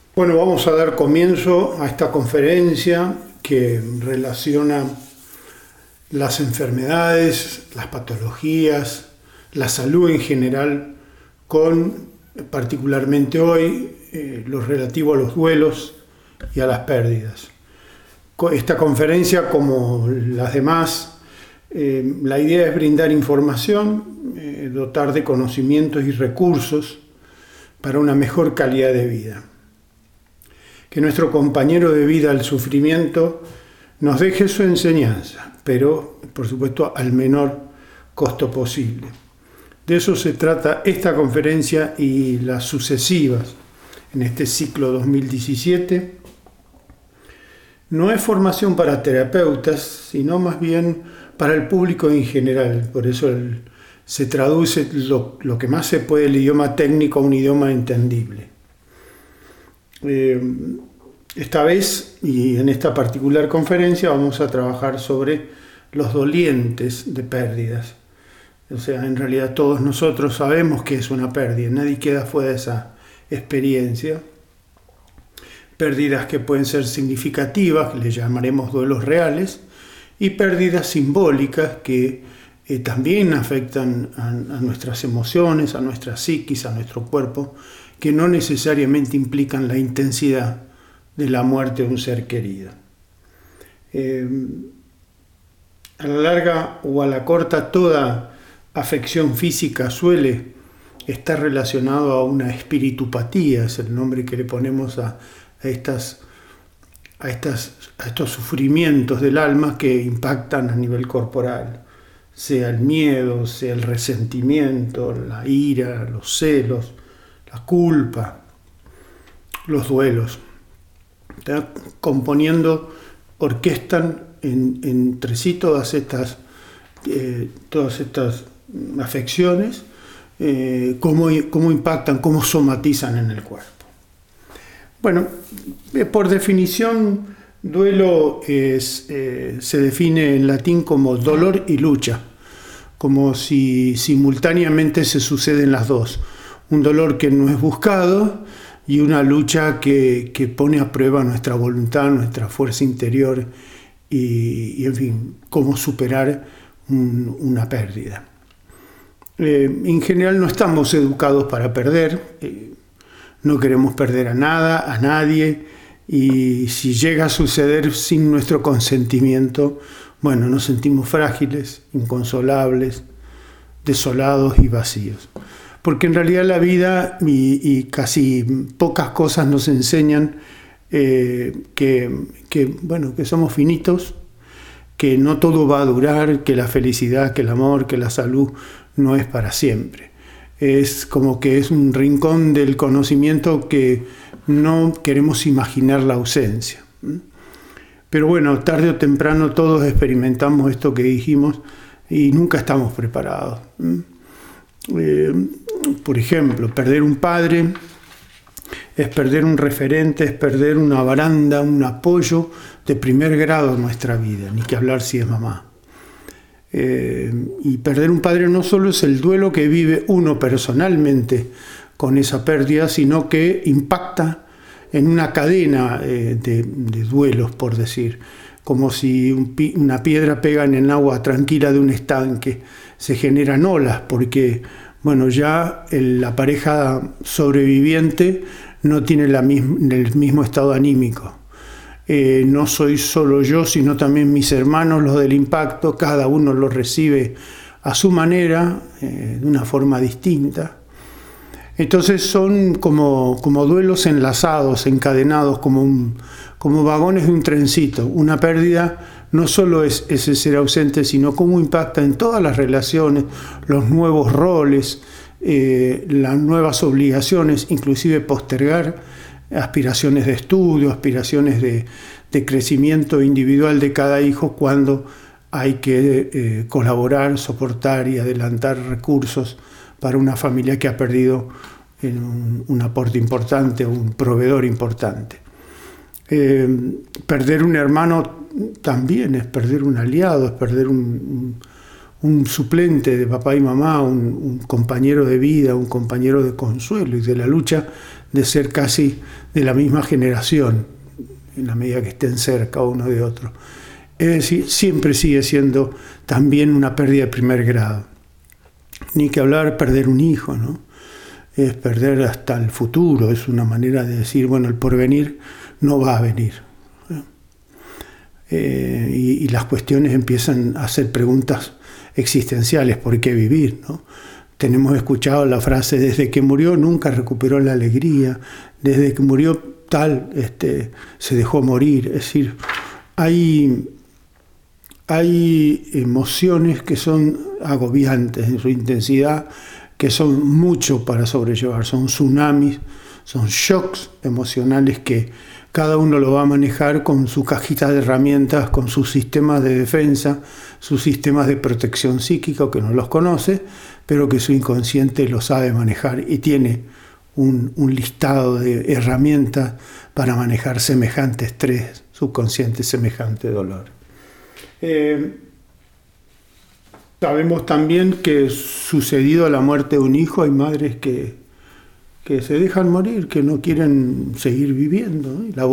Bueno, vamos a dar comienzo a esta conferencia que relaciona las enfermedades, las patologías, la salud en general, con particularmente hoy lo relativo a los duelos y a las pérdidas. Esta conferencia, como las demás, la idea es brindar información, dotar de conocimientos y recursos para una mejor calidad de vida. Que nuestro compañero de vida al sufrimiento nos deje su enseñanza, pero por supuesto al menor costo posible. De eso se trata esta conferencia y las sucesivas en este ciclo 2017. No es formación para terapeutas, sino más bien para el público en general. Por eso se traduce lo que más se puede el idioma técnico a un idioma entendible. Esta vez y en esta particular conferencia vamos a trabajar sobre los dolientes de pérdidas. O sea, en realidad todos nosotros sabemos que es una pérdida, nadie queda fuera de esa experiencia. Pérdidas que pueden ser significativas, que le llamaremos duelos reales, y pérdidas simbólicas que también afectan a nuestras emociones, a nuestra psiquis, a nuestro cuerpo, que no necesariamente implican la intensidad de la muerte de un ser querido. A la larga o a la corta, toda afección física suele estar relacionado a una espiritupatía, es el nombre que le ponemos a estos sufrimientos del alma que impactan a nivel corporal, sea el miedo, sea el resentimiento, la ira, los celos, la culpa, los duelos. ¿Está? Componiendo, orquestan entre sí todas estas afecciones, cómo impactan, cómo somatizan en el cuerpo. Bueno, por definición, duelo se define en latín como dolor y lucha, como si simultáneamente se suceden las dos. Un dolor que no es buscado y una lucha que pone a prueba nuestra voluntad, nuestra fuerza interior y en fin, cómo superar una pérdida. En general no estamos educados para perder, no queremos perder a nada, a nadie, y si llega a suceder sin nuestro consentimiento, bueno, nos sentimos frágiles, inconsolables, desolados y vacíos. Porque en realidad la vida y casi pocas cosas nos enseñan que somos finitos, que no todo va a durar, que la felicidad, que el amor, que la salud no es para siempre. Es como que es un rincón del conocimiento que no queremos imaginar la ausencia. Pero bueno, tarde o temprano todos experimentamos esto que dijimos y nunca estamos preparados. Por ejemplo, perder un padre es perder un referente, es perder una baranda, un apoyo de primer grado en nuestra vida, ni que hablar si es mamá. Y perder un padre no solo es el duelo que vive uno personalmente con esa pérdida, sino que impacta en una cadena de duelos, por decir, como si una piedra pega en el agua tranquila de un estanque, se generan olas, porque ya la pareja sobreviviente no tiene el mismo estado anímico. No soy solo yo, sino también mis hermanos, los del impacto, cada uno lo recibe a su manera, de una forma distinta. Entonces son como duelos enlazados, encadenados, como vagones de un trencito. Una pérdida no solo es ese ser ausente, sino cómo impacta en todas las relaciones, los nuevos roles, las nuevas obligaciones, inclusive postergar aspiraciones de estudio, aspiraciones de crecimiento individual de cada hijo cuando hay que colaborar, soportar y adelantar recursos para una familia que ha perdido un aporte importante, un proveedor importante. Perder un hermano también es perder un aliado, es perder un suplente de papá y mamá, un compañero de vida, un compañero de consuelo y de la lucha de ser casi de la misma generación, en la medida que estén cerca uno de otro. Es decir, siempre sigue siendo también una pérdida de primer grado. Ni que hablar perder un hijo, ¿no? Es perder hasta el futuro, es una manera de decir, bueno, el porvenir no va a venir. Y las cuestiones empiezan a hacer preguntas existenciales, ¿por qué vivir, no? Tenemos escuchado la frase, desde que murió nunca recuperó la alegría, desde que murió tal, se dejó morir. Es decir, hay emociones que son agobiantes en su intensidad, que son mucho para sobrellevar, son tsunamis, son shocks emocionales que cada uno lo va a manejar con su cajita de herramientas, con sus sistemas de defensa, sus sistemas de protección psíquica, que no los conoce, pero que su inconsciente lo sabe manejar y tiene un listado de herramientas para manejar semejante estrés subconsciente, semejante dolor. Sabemos también que sucedido a la muerte de un hijo hay madres que se dejan morir, que no quieren seguir viviendo, ¿no? Y la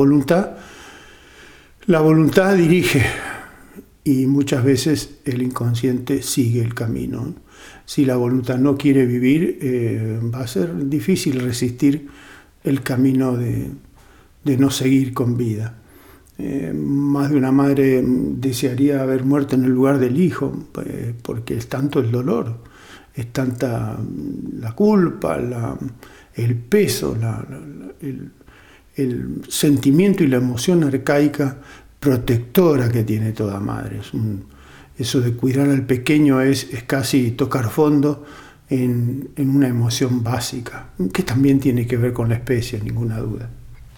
voluntad dirige y muchas veces el inconsciente sigue el camino, ¿no? Si la voluntad no quiere vivir, va a ser difícil resistir el camino de no seguir con vida. Más de una madre desearía haber muerto en el lugar del hijo, porque es tanto el dolor, es tanta la culpa, el peso, el sentimiento y la emoción arcaica protectora que tiene toda madre. Eso de cuidar al pequeño es casi tocar fondo en una emoción básica, que también tiene que ver con la especie, ninguna duda.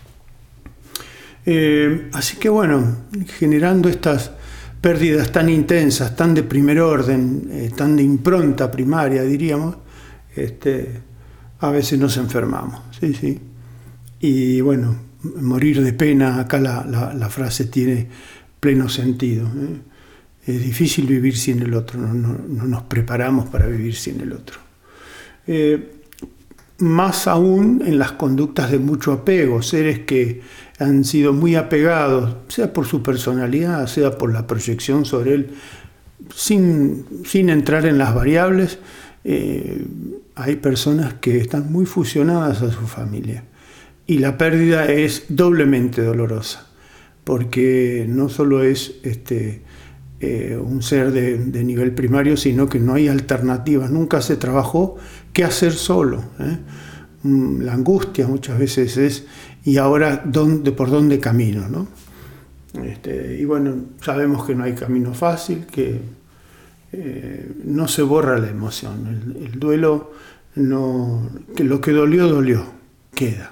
Así que bueno, generando estas pérdidas tan intensas, tan de primer orden, tan de impronta primaria, diríamos, a veces nos enfermamos, sí. Y bueno, morir de pena, acá la frase tiene pleno sentido, ¿eh? Es difícil vivir sin el otro, no nos preparamos para vivir sin el otro. Más aún en las conductas de mucho apego, seres que han sido muy apegados, sea por su personalidad, sea por la proyección sobre él, sin entrar en las variables. Hay personas que están muy fusionadas a su familia y la pérdida es doblemente dolorosa, porque no solo es un ser de nivel primario, sino que no hay alternativas, nunca se trabajó qué hacer solo, La angustia muchas veces es, ¿y ahora por dónde camino, no? Y bueno, sabemos que no hay camino fácil, que no se borra la emoción, el duelo, que lo que dolió, queda.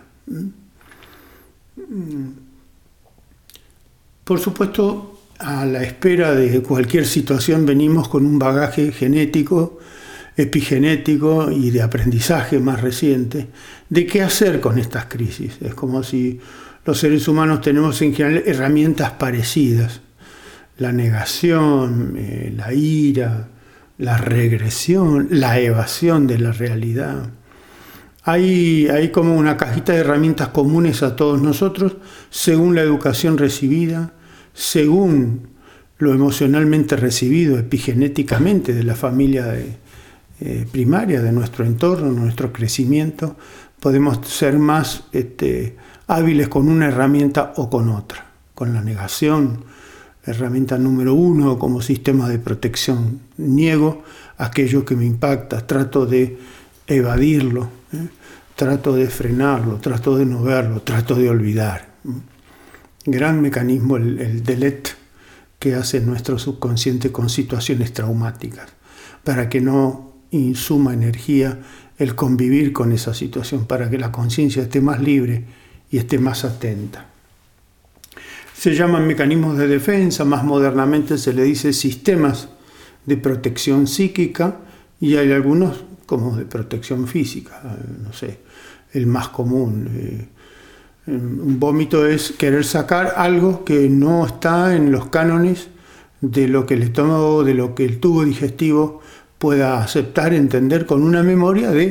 Por supuesto, a la espera de cualquier situación venimos con un bagaje genético, epigenético y de aprendizaje más reciente de qué hacer con estas crisis. Es como si los seres humanos tenemos en general herramientas parecidas: la negación, la ira, la regresión, la evasión de la realidad. Hay como una cajita de herramientas comunes a todos nosotros según la educación recibida, según lo emocionalmente recibido epigenéticamente de la familia primaria, de nuestro entorno, nuestro crecimiento. Podemos ser más hábiles con una herramienta o con otra. Con la negación, herramienta número 1 como sistema de protección. Niego aquello que me impacta, trato de evadirlo, trato de frenarlo, trato de no verlo, trato de olvidar. Gran mecanismo el delete que hace nuestro subconsciente con situaciones traumáticas, para que no insuma energía el convivir con esa situación, para que la conciencia esté más libre y esté más atenta. Se llaman mecanismos de defensa, más modernamente se le dice sistemas de protección psíquica, y hay algunos como de protección física, no sé, el más común. Un vómito es querer sacar algo que no está en los cánones de lo que el estómago, de lo que el tubo digestivo pueda aceptar, entender, con una memoria de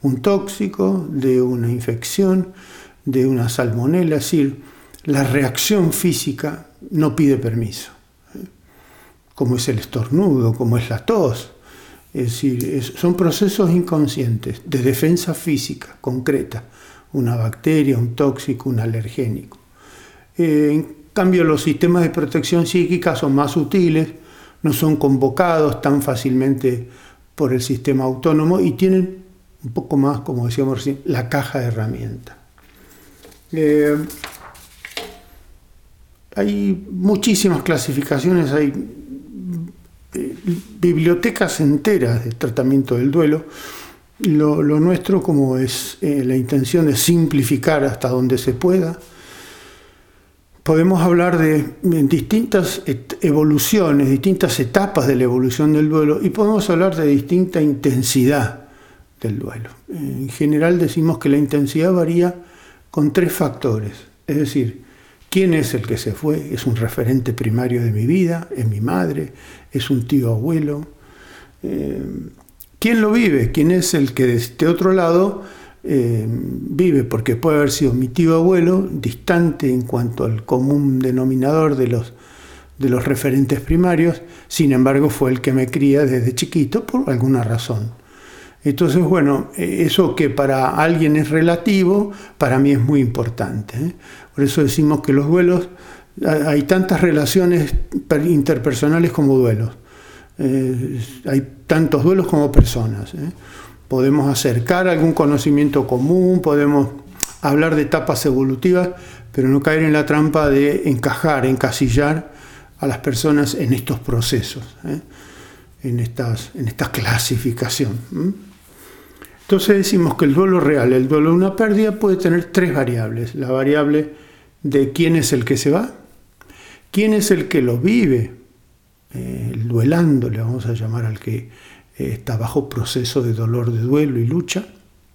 un tóxico, de una infección, de una salmonela. Es decir, la reacción física no pide permiso, como es el estornudo, como es la tos. Es decir, son procesos inconscientes de defensa física concreta, una bacteria, un tóxico, un alergénico. En cambio, los sistemas de protección psíquica son más sutiles, no son convocados tan fácilmente por el sistema autónomo y tienen un poco más, como decíamos recién, la caja de herramientas. Hay muchísimas clasificaciones, hay bibliotecas enteras de tratamiento del duelo. Lo nuestro, como es la intención de simplificar hasta donde se pueda, podemos hablar de distintas evoluciones, distintas etapas de la evolución del duelo y podemos hablar de distinta intensidad del duelo. En general decimos que la intensidad varía con 3 factores, es decir, ¿quién es el que se fue? ¿Es un referente primario de mi vida? ¿Es mi madre? ¿Es un tío abuelo? ¿Quién lo vive? ¿Quién es el que de este otro lado vive? Porque puede haber sido mi tío abuelo, distante en cuanto al común denominador de los referentes primarios, sin embargo fue el que me cría desde chiquito por alguna razón. Entonces, bueno, eso que para alguien es relativo, para mí es muy importante, ¿eh? Por eso decimos que los duelos, hay tantas relaciones interpersonales como duelos. Hay tantos duelos como personas, ¿eh? Podemos acercar algún conocimiento común, podemos hablar de etapas evolutivas, pero no caer en la trampa de encajar, encasillar a las personas en estos procesos, ¿eh? en esta clasificación. Entonces decimos que el duelo real, el duelo de una pérdida, puede tener 3 variables. La variable de quién es el que se va, quién es el que lo vive, el duelando, le vamos a llamar al que está bajo proceso de dolor, de duelo y lucha,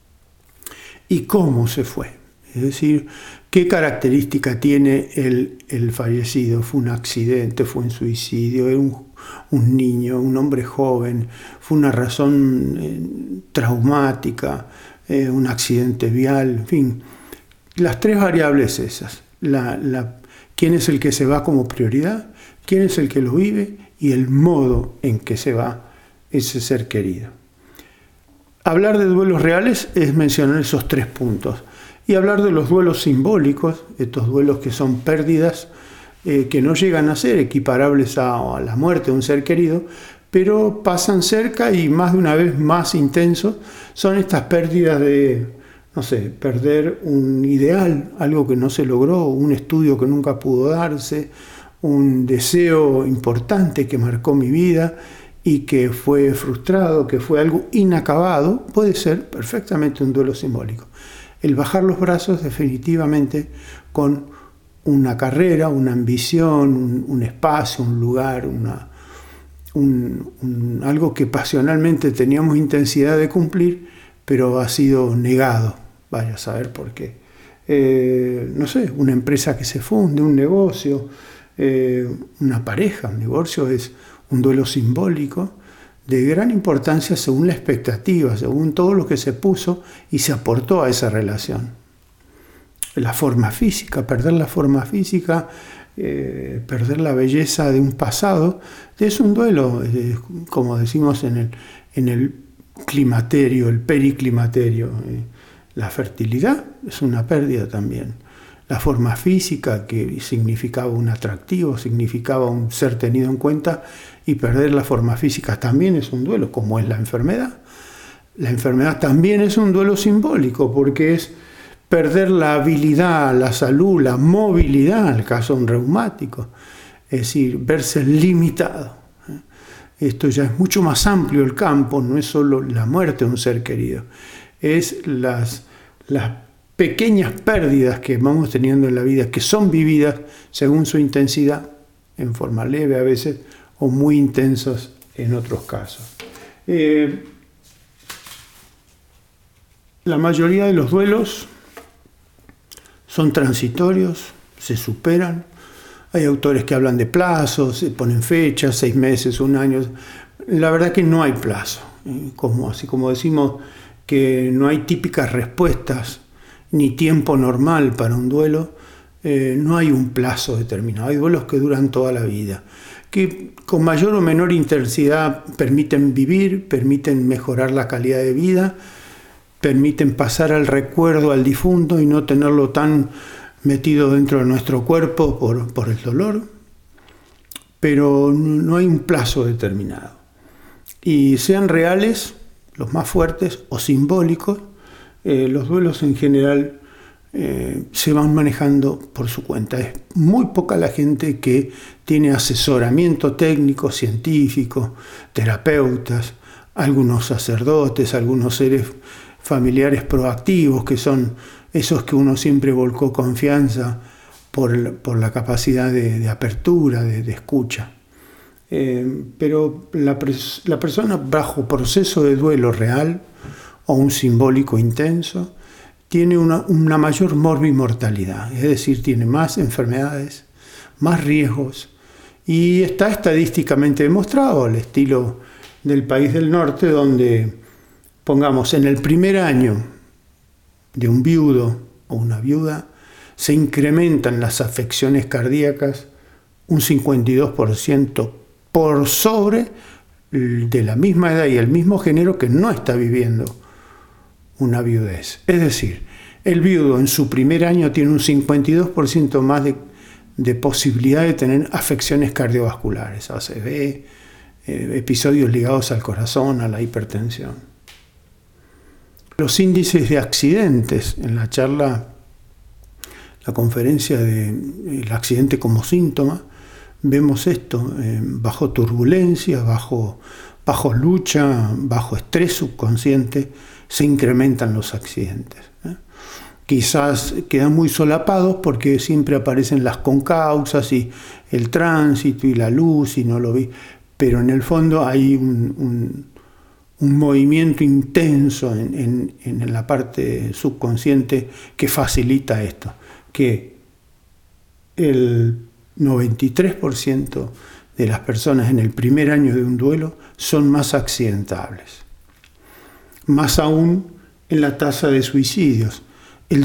y cómo se fue. Es decir, qué característica tiene el fallecido. ¿Fue un accidente? ¿Fue un suicidio? ¿Era un niño? ¿Un hombre joven? ¿Fue una razón traumática? ¿Un accidente vial? En fin, las 3 variables esas. ¿Quién es el que se va como prioridad? ¿Quién es el que lo vive? Y el modo en que se va ese ser querido. Hablar de duelos reales es mencionar esos 3 puntos. Y hablar de los duelos simbólicos, estos duelos que son pérdidas que no llegan a ser equiparables a la muerte de un ser querido, pero pasan cerca y más de una vez más intensos. Son estas pérdidas de, no sé, perder un ideal, algo que no se logró, un estudio que nunca pudo darse, un deseo importante que marcó mi vida y que fue frustrado, que fue algo inacabado. Puede ser perfectamente un duelo simbólico. El bajar los brazos definitivamente con una carrera, una ambición, un espacio, un lugar, algo que pasionalmente teníamos intensidad de cumplir, pero ha sido negado. Vaya a saber por qué. No sé, una empresa que se funde, un negocio, una pareja. Un divorcio es un duelo simbólico de gran importancia según la expectativa, según todo lo que se puso y se aportó a esa relación. La forma física, perder la forma física, perder la belleza de un pasado, es un duelo, como decimos en el climaterio, el periclimaterio. La fertilidad es una pérdida también. La forma física, que significaba un atractivo, significaba un ser tenido en cuenta, y perder la forma física también es un duelo, como es la enfermedad. La enfermedad también es un duelo simbólico, porque es perder la habilidad, la salud, la movilidad, en el caso de un reumático, es decir, verse limitado. Esto ya es mucho más amplio el campo, no es solo la muerte de un ser querido, es las pequeñas pérdidas que vamos teniendo en la vida, que son vividas según su intensidad, en forma leve a veces, o muy intensas en otros casos. La mayoría de los duelos son transitorios, se superan. Hay autores que hablan de plazos, se ponen fechas, 6 meses, 1 año. La verdad que no hay plazo. Así como decimos que no hay típicas respuestas ni tiempo normal para un duelo. No hay un plazo determinado. Hay duelos que duran toda la vida, que con mayor o menor intensidad permiten vivir, permiten mejorar la calidad de vida, permiten pasar al recuerdo al difunto y no tenerlo tan metido dentro de nuestro cuerpo por el dolor, pero no hay un plazo determinado. Y sean reales, los más fuertes, o simbólicos, los duelos en general se van manejando por su cuenta. Es muy poca la gente que tiene asesoramiento técnico, científico, terapeutas, algunos sacerdotes, algunos seres familiares proactivos, que son esos que uno siempre volcó confianza por la capacidad de apertura, de escucha. Pero la persona bajo proceso de duelo real o un simbólico intenso tiene una mayor morbimortalidad, es decir, tiene más enfermedades, más riesgos, y está estadísticamente demostrado al estilo del país del norte, donde, pongamos, en el primer año de un viudo o una viuda se incrementan las afecciones cardíacas un 52% por sobre de la misma edad y el mismo género que no está viviendo una viudez. Es decir, el viudo en su primer año tiene un 52% más de posibilidad de tener afecciones cardiovasculares, ACV, episodios ligados al corazón, a la hipertensión. Los índices de accidentes, en la charla, la conferencia del accidente como síntoma, vemos esto, bajo turbulencia, bajo lucha, bajo estrés subconsciente, se incrementan los accidentes. Quizás quedan muy solapados porque siempre aparecen las concausas y el tránsito y la luz y no lo vi, pero en el fondo hay un movimiento intenso en la parte subconsciente que facilita esto, que el 93% de las personas en el primer año de un duelo son más accidentables. Más aún en la tasa de suicidios, el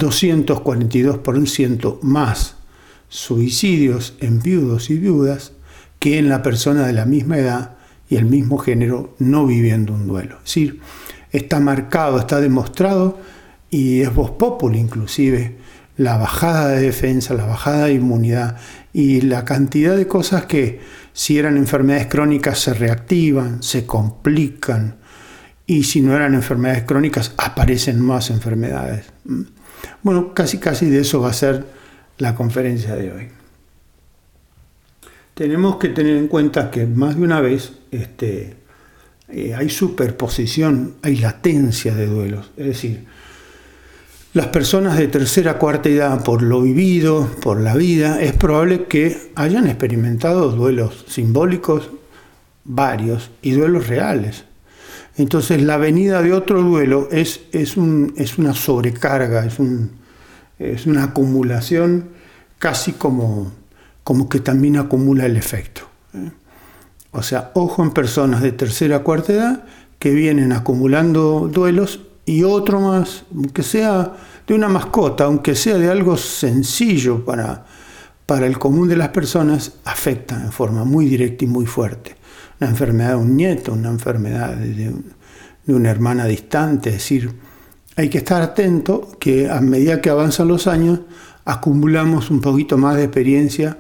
242% más suicidios en viudos y viudas que en la persona de la misma edad y el mismo género no viviendo un duelo. Es decir, está marcado, está demostrado, y es vox populi inclusive, la bajada de defensa, la bajada de inmunidad y la cantidad de cosas que, si eran enfermedades crónicas, se reactivan, se complican, y si no eran enfermedades crónicas, aparecen más enfermedades. Bueno, casi de eso va a ser la conferencia de hoy. Tenemos que tener en cuenta que más de una vez hay superposición, hay latencia de duelos. Es decir, las personas de tercera, cuarta edad, por lo vivido, por la vida, es probable que hayan experimentado duelos simbólicos varios y duelos reales. Entonces la venida de otro duelo es una sobrecarga, es una acumulación, casi como que también acumula el efecto. O sea, ojo en personas de tercera, cuarta edad que vienen acumulando duelos, y otro más, aunque sea de una mascota, aunque sea de algo sencillo para el común de las personas, afecta en forma muy directa y muy fuerte. Una enfermedad de un nieto, una enfermedad de una hermana distante. Es decir, hay que estar atento que a medida que avanzan los años, acumulamos un poquito más de experiencia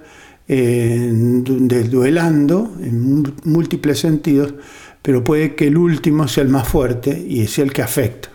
duelando en múltiples sentidos, pero puede que el último sea el más fuerte y sea el que afecta.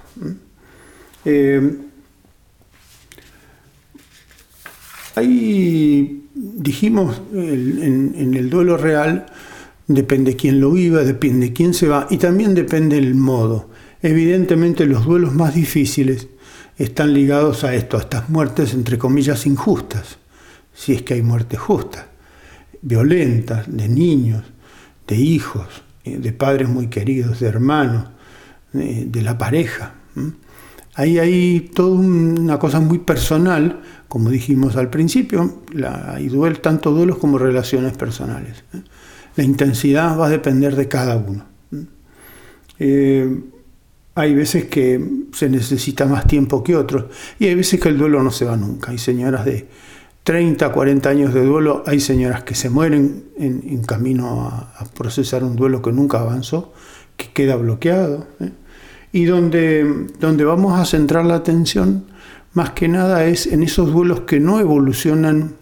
Ahí dijimos, en el duelo real, depende quién lo viva, depende quién se va, y también depende el modo. Evidentemente los duelos más difíciles están ligados a esto, a estas muertes entre comillas injustas, si es que hay muertes justas, violentas, de niños, de hijos, de padres muy queridos, de hermanos, de la pareja. Ahí hay toda una cosa muy personal, como dijimos al principio, hay tanto duelos como relaciones personales. La intensidad va a depender de cada uno. hay veces que se necesita más tiempo que otros y hay veces que el duelo no se va nunca. Hay señoras de 30, 40 años de duelo, hay señoras que se mueren en camino a procesar un duelo que nunca avanzó, que queda bloqueado, y donde vamos a centrar la atención más que nada es en esos duelos que no evolucionan,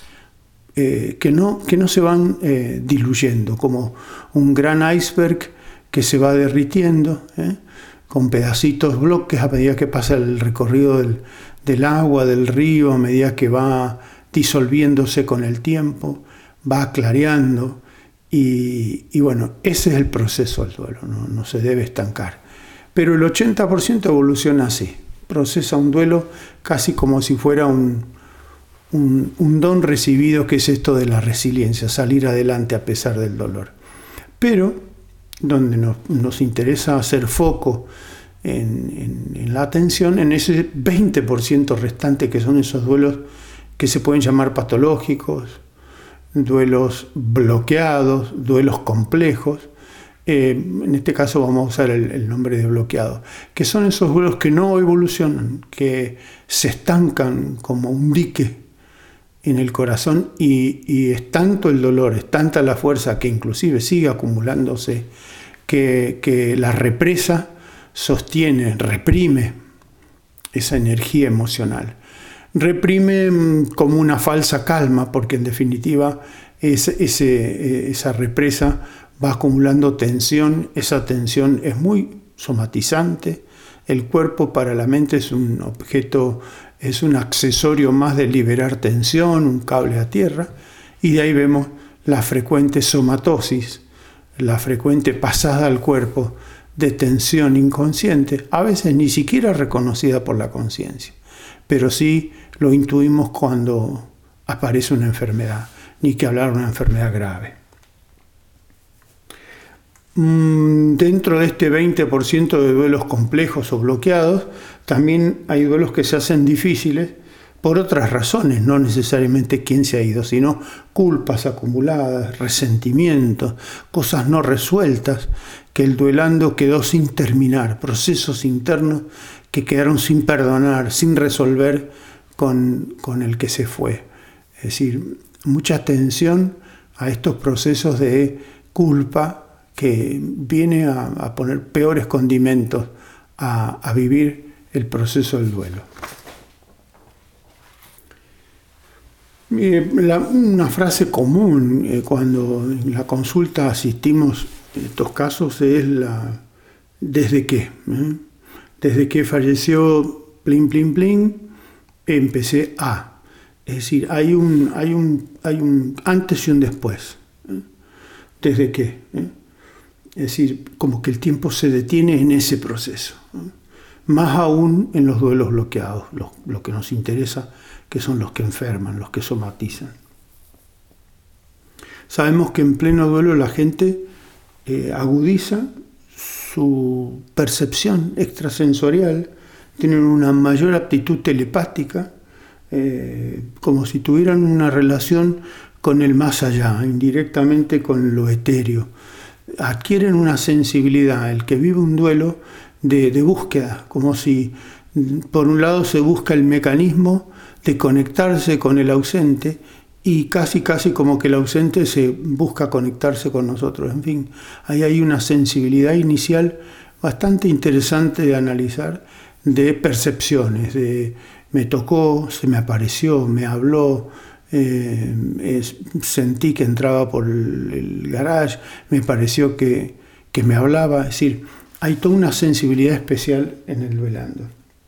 que no se van diluyendo, como un gran iceberg que se va derritiendo, con pedacitos, bloques a medida que pasa el recorrido del agua, del río, a medida que va disolviéndose con el tiempo, va clareando y bueno, ese es el proceso del duelo, no se debe estancar. Pero el 80% evoluciona así, procesa un duelo casi como si fuera un don recibido, que es esto de la resiliencia, salir adelante a pesar del dolor. Pero donde nos interesa hacer foco en la atención, en ese 20% restante, que son esos duelos que se pueden llamar patológicos, duelos bloqueados, duelos complejos. En este caso vamos a usar el nombre de bloqueado, que son esos duelos que no evolucionan, que se estancan como un dique en el corazón y es tanto el dolor, es tanta la fuerza que inclusive sigue acumulándose, que la represa sostiene, reprime esa energía emocional. Reprime como una falsa calma, porque en definitiva esa represa va acumulando tensión, esa tensión es muy somatizante, el cuerpo para la mente es un objeto, es un accesorio más de liberar tensión, un cable a tierra, y de ahí vemos la frecuente somatosis, la frecuente pasada al cuerpo de tensión inconsciente, a veces ni siquiera reconocida por la conciencia, pero sí lo intuimos cuando aparece una enfermedad, ni que hablar de una enfermedad grave. Dentro de este 20% de duelos complejos o bloqueados, también hay duelos que se hacen difíciles por otras razones, no necesariamente quién se ha ido, sino culpas acumuladas, resentimientos, cosas no resueltas, que el duelando quedó sin terminar, procesos internos que quedaron sin perdonar, sin resolver con el que se fue. Es decir, mucha atención a estos procesos de culpa que viene a poner peores condimentos a vivir el proceso del duelo. Una frase común cuando en la consulta asistimos en estos casos es la ¿desde qué? Desde que falleció plin plin plin empecé a. Es decir, hay un antes y un después. ¿Desde qué? Es decir, como que el tiempo se detiene en ese proceso. Más aún en los duelos bloqueados, lo que nos interesa, que son los que enferman, los que somatizan. Sabemos que en pleno duelo la gente agudiza su percepción extrasensorial, tienen una mayor aptitud telepática, como si tuvieran una relación con el más allá, indirectamente con lo etéreo. Adquieren una sensibilidad, el que vive un duelo, de búsqueda, como si por un lado se busca el mecanismo de conectarse con el ausente y casi como que el ausente se busca conectarse con nosotros. En fin, ahí hay una sensibilidad inicial bastante interesante de analizar, de percepciones, de me tocó, se me apareció, me habló, sentí que entraba por el garage, me pareció que me hablaba. Es decir, hay toda una sensibilidad especial en el duelando.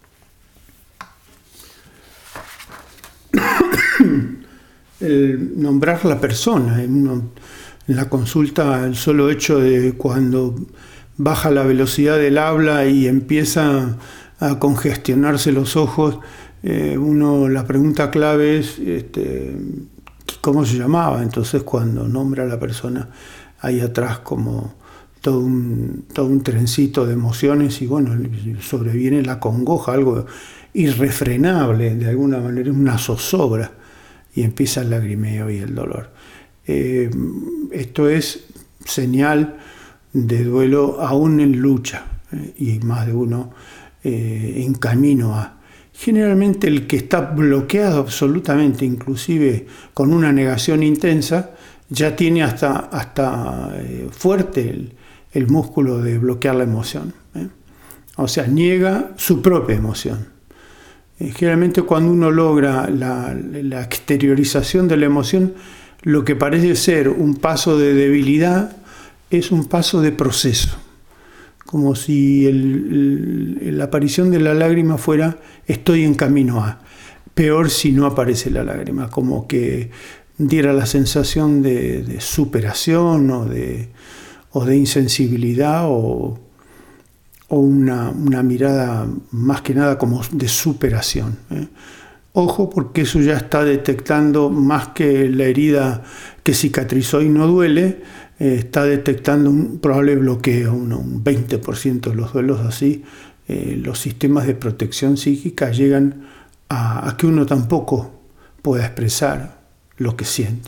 El nombrar la persona, en la consulta, el solo hecho de cuando baja la velocidad del habla y empieza a congestionarse los ojos, la pregunta clave es ¿cómo se llamaba? Entonces cuando nombra a la persona hay atrás como todo un trencito de emociones y bueno, sobreviene la congoja, algo irrefrenable, de alguna manera una zozobra, y empieza el lagrimeo y el dolor. Esto es señal de duelo aún en lucha. y más de uno en camino a. Generalmente el que está bloqueado absolutamente, inclusive con una negación intensa, ya tiene hasta fuerte el músculo de bloquear la emoción. O sea, niega su propia emoción. Generalmente cuando uno logra la exteriorización de la emoción, lo que parece ser un paso de debilidad es un paso de proceso. Como si la aparición de la lágrima fuera estoy en camino a. Peor si no aparece la lágrima, como que diera la sensación de superación o de insensibilidad o una mirada más que nada como de superación. Ojo, porque eso ya está detectando más que la herida que cicatrizó y no duele, está detectando un probable bloqueo, un 20% de los duelos así. Los sistemas de protección psíquica llegan a que uno tampoco pueda expresar lo que siente.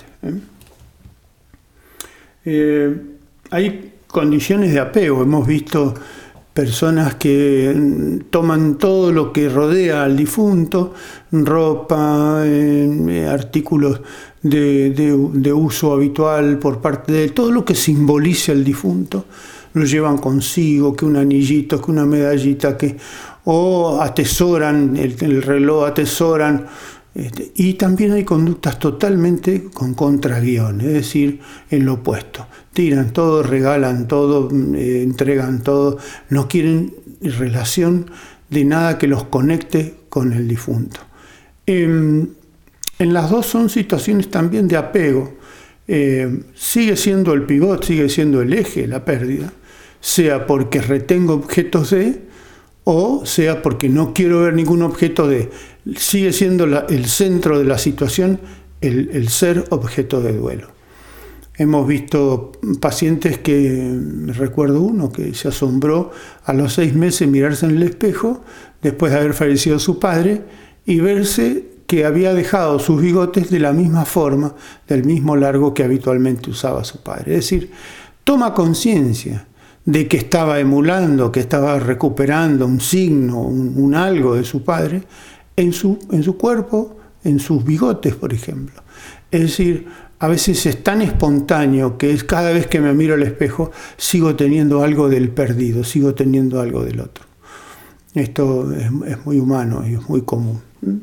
Hay condiciones de apego. Hemos visto personas que toman todo lo que rodea al difunto, ropa, artículos de uso habitual por parte de él, todo lo que simbolice al difunto, lo llevan consigo, que un anillito, que una medallita, o atesoran el reloj, atesoran. Y también hay conductas totalmente con contraguión, es decir, en lo opuesto. Tiran todo, regalan todo, entregan todo, no quieren relación de nada que los conecte con el difunto. En las dos son situaciones también de apego. Sigue siendo el pivot, sigue siendo el eje, la pérdida, sea porque retengo objetos de, o sea porque no quiero ver ningún objeto de. Sigue siendo el centro de la situación el ser objeto de duelo. Hemos visto pacientes que, recuerdo uno que se asombró a los 6 meses mirarse en el espejo después de haber fallecido su padre y verse que había dejado sus bigotes de la misma forma, del mismo largo que habitualmente usaba su padre. Es decir, toma conciencia de que estaba emulando, que estaba recuperando un signo, un algo de su padre en su cuerpo, en sus bigotes, por ejemplo. Es decir, a veces es tan espontáneo que es cada vez que me miro al espejo sigo teniendo algo del perdido, sigo teniendo algo del otro. Esto es muy humano y es muy común.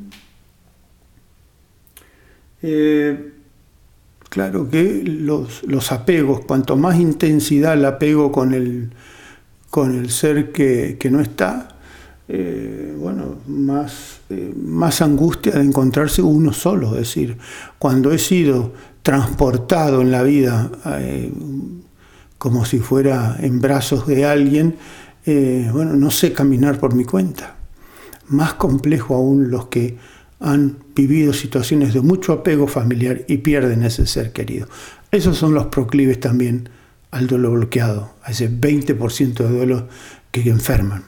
Claro que los apegos, cuanto más intensidad el apego con el ser que no está, más angustia de encontrarse uno solo. Es decir, cuando he sido transportado en la vida como si fuera en brazos de alguien, no sé caminar por mi cuenta. Más complejo aún los que han vivido situaciones de mucho apego familiar y pierden ese ser querido. Esos son los proclives también al duelo bloqueado, a ese 20% de duelos que enferman.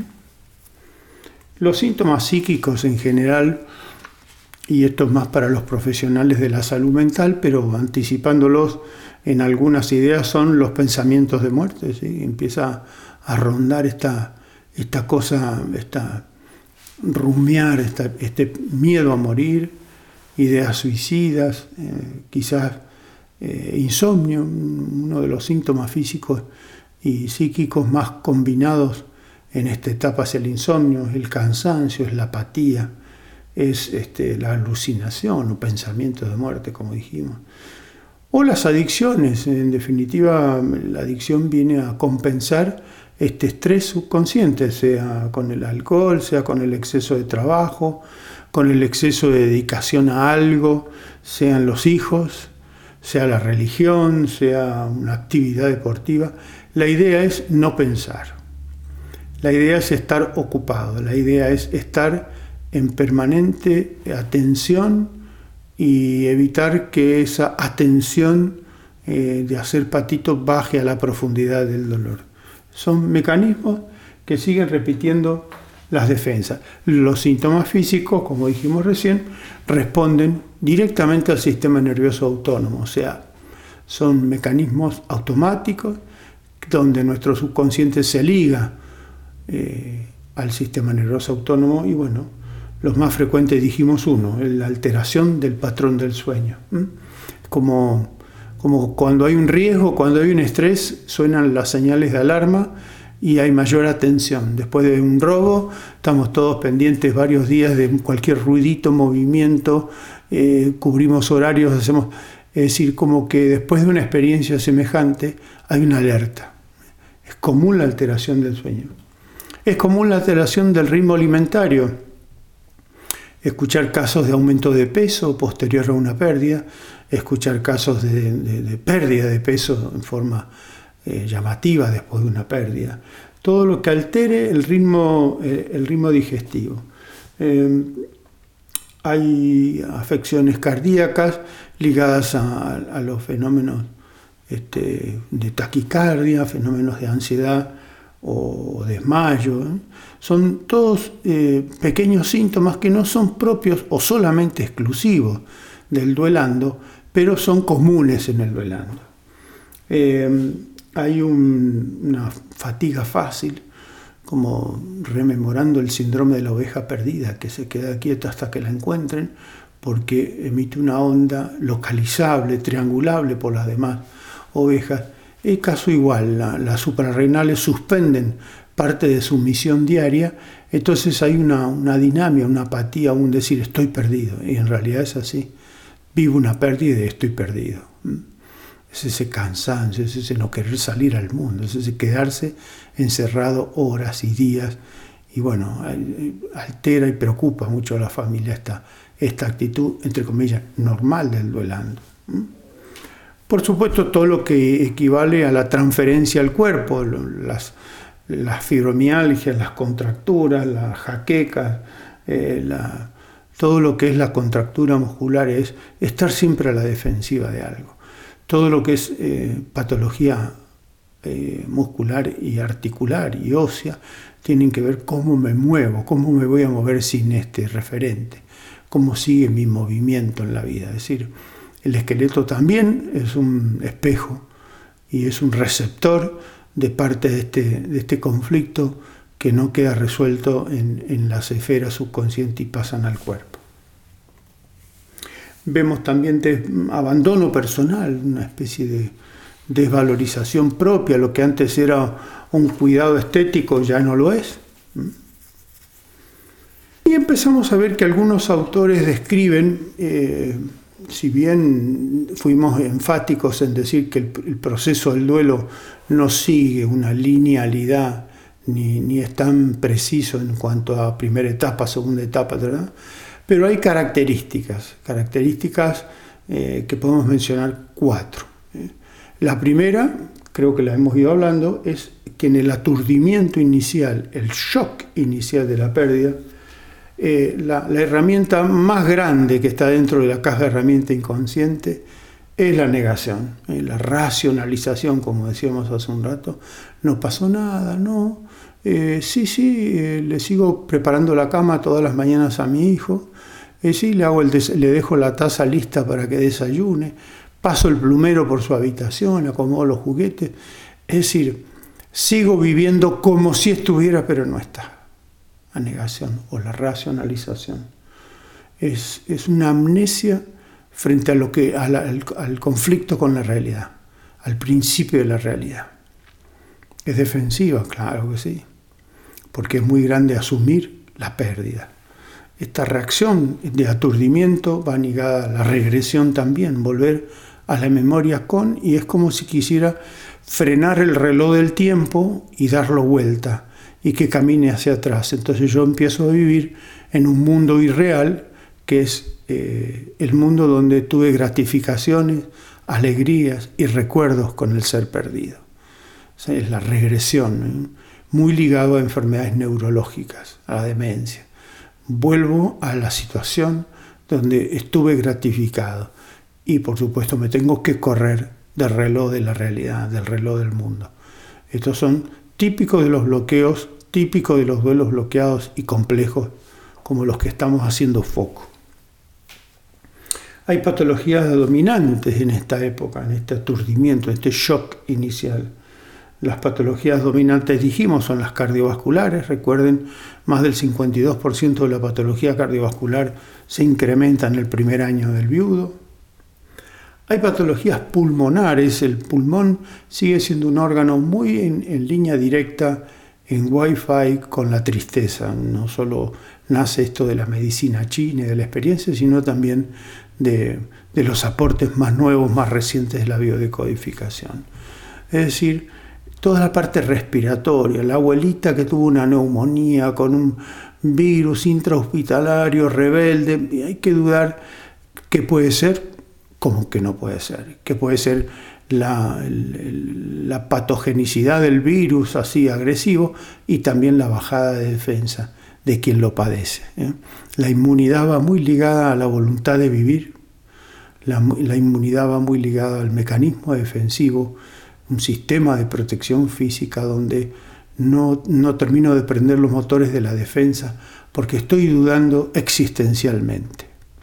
Los síntomas psíquicos en general, y esto es más para los profesionales de la salud mental, pero anticipándolos en algunas ideas, son los pensamientos de muerte, ¿sí? Empieza a rondar esta cosa, rumiar, este miedo a morir, ideas suicidas, quizás insomnio, uno de los síntomas físicos y psíquicos más combinados en esta etapa es el insomnio, es el cansancio, es la apatía, es la alucinación o pensamientos de muerte, como dijimos. O las adicciones, en definitiva, la adicción viene a compensar este estrés subconsciente, sea con el alcohol, sea con el exceso de trabajo, con el exceso de dedicación a algo, sean los hijos, sea la religión, sea una actividad deportiva. La idea es no pensar. La idea es estar ocupado, la idea es estar en permanente atención y evitar que esa atención de hacer patito baje a la profundidad del dolor. Son mecanismos que siguen repitiendo las defensas. Los síntomas físicos, como dijimos recién, responden directamente al sistema nervioso autónomo, o sea, son mecanismos automáticos donde nuestro subconsciente se liga al sistema nervioso autónomo. Y bueno, los más frecuentes dijimos uno, la alteración del patrón del sueño. Como cuando hay un riesgo, cuando hay un estrés, suenan las señales de alarma y hay mayor atención. Después de un robo, estamos todos pendientes varios días de cualquier ruidito, movimiento, cubrimos horarios, hacemos... Es decir, como que después de una experiencia semejante hay una alerta. Es común la alteración del sueño. Es común la alteración del ritmo alimentario. Escuchar casos de aumento de peso posterior a una pérdida, escuchar casos de pérdida de peso en forma llamativa después de una pérdida. Todo lo que altere el ritmo digestivo. Hay afecciones cardíacas ligadas a los fenómenos de taquicardia, fenómenos de ansiedad o desmayo. Son todos pequeños síntomas que no son propios o solamente exclusivos del duelando, pero son comunes en el duelando. Hay una fatiga fácil, como rememorando el síndrome de la oveja perdida, que se queda quieta hasta que la encuentren, porque emite una onda localizable, triangulable por las demás ovejas. El caso igual, las suprarrenales suspenden parte de su misión diaria, entonces hay una dinámica, una apatía, un decir estoy perdido, y en realidad es así, vivo una pérdida y estoy perdido. Es ese cansancio, es ese no querer salir al mundo, es ese quedarse encerrado horas y días, y bueno, altera y preocupa mucho a la familia esta actitud, entre comillas, normal del duelando. Por supuesto, todo lo que equivale a la transferencia al cuerpo, las fibromialgias, las contracturas, las jaquecas, todo lo que es la contractura muscular es estar siempre a la defensiva de algo. Todo lo que es patología muscular y articular y ósea tienen que ver cómo me muevo, cómo me voy a mover sin este referente, cómo sigue mi movimiento en la vida. Es decir, el esqueleto también es un espejo y es un receptor de parte de este conflicto que no queda resuelto en las esferas subconscientes y pasan al cuerpo. Vemos también abandono personal, una especie de desvalorización propia. Lo que antes era un cuidado estético ya no lo es. Y empezamos a ver que algunos autores describen, si bien fuimos enfáticos en decir que el proceso del duelo no sigue una linealidad, ni es tan preciso en cuanto a primera etapa, segunda etapa, ¿verdad? Pero hay características que podemos mencionar 4. La primera, creo que la hemos ido hablando, es que en el aturdimiento inicial, el shock inicial de la pérdida, la herramienta más grande que está dentro de la caja de herramientas inconsciente es la negación, la racionalización, como decíamos hace un rato. No pasó nada, no. Le sigo preparando la cama todas las mañanas a mi hijo. Sí, le dejo la taza lista para que desayune. Paso el plumero por su habitación, acomodo los juguetes. Es decir, sigo viviendo como si estuviera, pero no está. La negación o la racionalización. Es una amnesia frente a al conflicto con la realidad, al principio de la realidad. Es defensiva, claro que sí, porque es muy grande asumir la pérdida. Esta reacción de aturdimiento va ligada a la regresión también, volver a la memoria y es como si quisiera frenar el reloj del tiempo y darlo vuelta y que camine hacia atrás. Entonces yo empiezo a vivir en un mundo irreal que es el mundo donde tuve gratificaciones, alegrías y recuerdos con el ser perdido. O sea, es la regresión, muy ligado a enfermedades neurológicas, a la demencia. Vuelvo a la situación donde estuve gratificado y por supuesto me tengo que correr del reloj de la realidad, del reloj del mundo. Estos son típicos de los bloqueos, típicos de los duelos bloqueados y complejos como los que estamos haciendo foco. Hay patologías dominantes en esta época, en este aturdimiento, en este shock inicial. Las patologías dominantes, dijimos, son las cardiovasculares. Recuerden, más del 52% de la patología cardiovascular se incrementa en el primer año del viudo. Hay patologías pulmonares. El pulmón sigue siendo un órgano muy en línea directa, en Wi-Fi con la tristeza. No solo nace esto de la medicina china y de la experiencia, sino también de los aportes más nuevos, más recientes de la biodecodificación. Es decir, toda la parte respiratoria, la abuelita que tuvo una neumonía con un virus intrahospitalario rebelde, y hay que dudar qué puede ser, cómo que no puede ser, qué puede ser la patogenicidad del virus así agresivo y también la bajada de defensa de quien lo padece. La inmunidad va muy ligada a la voluntad de vivir, la inmunidad va muy ligada al mecanismo defensivo, un sistema de protección física donde no termino de prender los motores de la defensa porque estoy dudando existencialmente.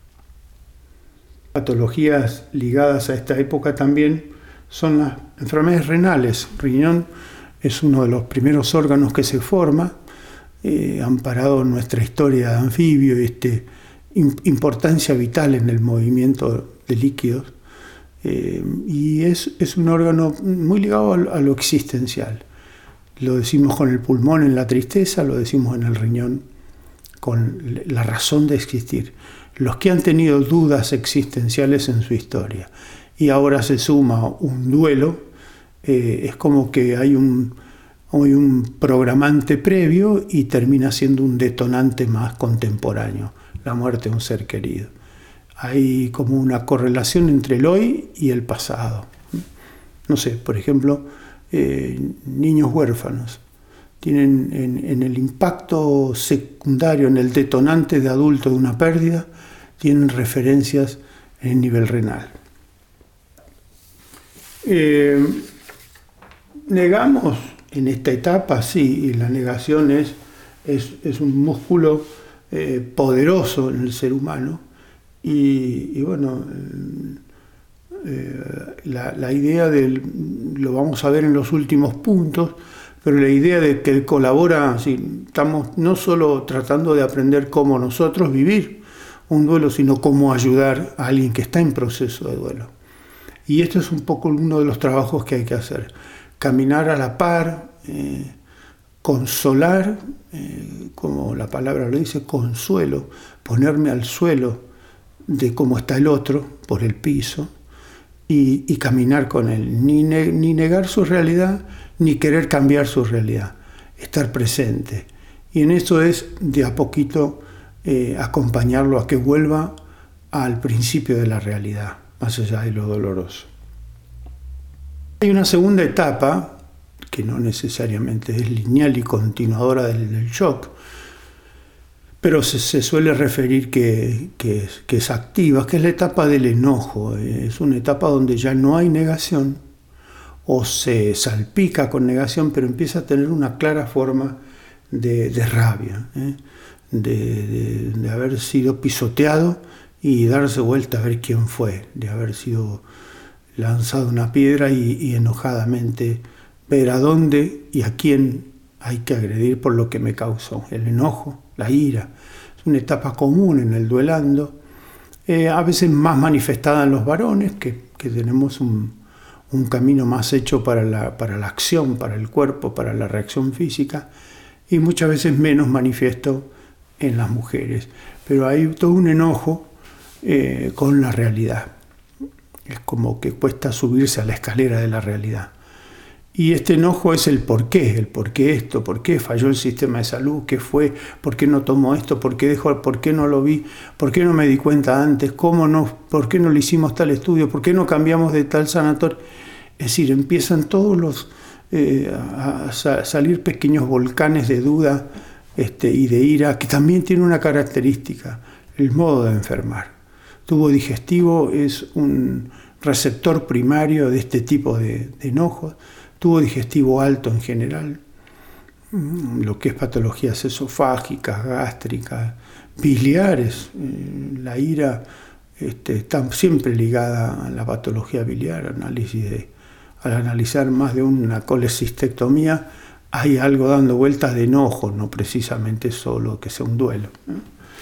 Patologías ligadas a esta época también son las enfermedades renales. El riñón es uno de los primeros órganos que se forma, amparado en nuestra historia de anfibio, importancia vital en el movimiento de líquidos. Y es un órgano muy ligado a lo existencial. Lo decimos con el pulmón en la tristeza, lo decimos en el riñón con la razón de existir. Los que han tenido dudas existenciales en su historia y ahora se suma un duelo, es como que hay un programante previo y termina siendo un detonante más contemporáneo, la muerte de un ser querido. Hay como una correlación entre el hoy y el pasado. No sé, por ejemplo, niños huérfanos tienen en el impacto secundario, en el detonante de adulto de una pérdida, tienen referencias en el nivel renal. Negamos en esta etapa, sí, y la negación es un músculo poderoso en el ser humano. Y bueno, la idea lo vamos a ver en los últimos puntos, pero la idea de que él colabora, sí, estamos no solo tratando de aprender cómo nosotros vivir un duelo, sino cómo ayudar a alguien que está en proceso de duelo. Y esto es un poco uno de los trabajos que hay que hacer. Caminar a la par, consolar, como la palabra lo dice, consuelo, ponerme al suelo de cómo está el otro, por el piso, y caminar con él. Ni negar su realidad, ni querer cambiar su realidad. Estar presente. Y en eso es de a poquito acompañarlo a que vuelva al principio de la realidad, más allá de lo doloroso. Hay una segunda etapa, que no necesariamente es lineal y continuadora del shock, pero se suele referir que es activa, que es la etapa del enojo. Es una etapa donde ya no hay negación, o se salpica con negación, pero empieza a tener una clara forma de rabia, de haber sido pisoteado y darse vuelta a ver quién fue, de haber sido lanzado una piedra y enojadamente ver a dónde y a quién hay que agredir por lo que me causó. El enojo, la ira, es una etapa común en el duelando, a veces más manifestada en los varones, que tenemos un camino más hecho para la acción, para el cuerpo, para la reacción física, y muchas veces menos manifiesto en las mujeres. Pero hay todo un enojo con la realidad. Es como que cuesta subirse a la escalera de la realidad. Y este enojo es el por qué esto, por qué falló el sistema de salud, qué fue, por qué no tomó esto, por qué no lo vi, por qué no me di cuenta antes, por qué no le hicimos tal estudio, por qué no cambiamos de tal sanatorio. Es decir, empiezan todos a salir pequeños volcanes de duda y de ira, que también tiene una característica, el modo de enfermar. Tubo digestivo es un receptor primario de este tipo de enojos. Tubo digestivo alto en general, lo que es patologías esofágicas, gástricas, biliares. La ira está siempre ligada a la patología biliar, análisis de al analizar más de una colecistectomía, hay algo dando vueltas de enojo, no precisamente solo que sea un duelo, ¿no?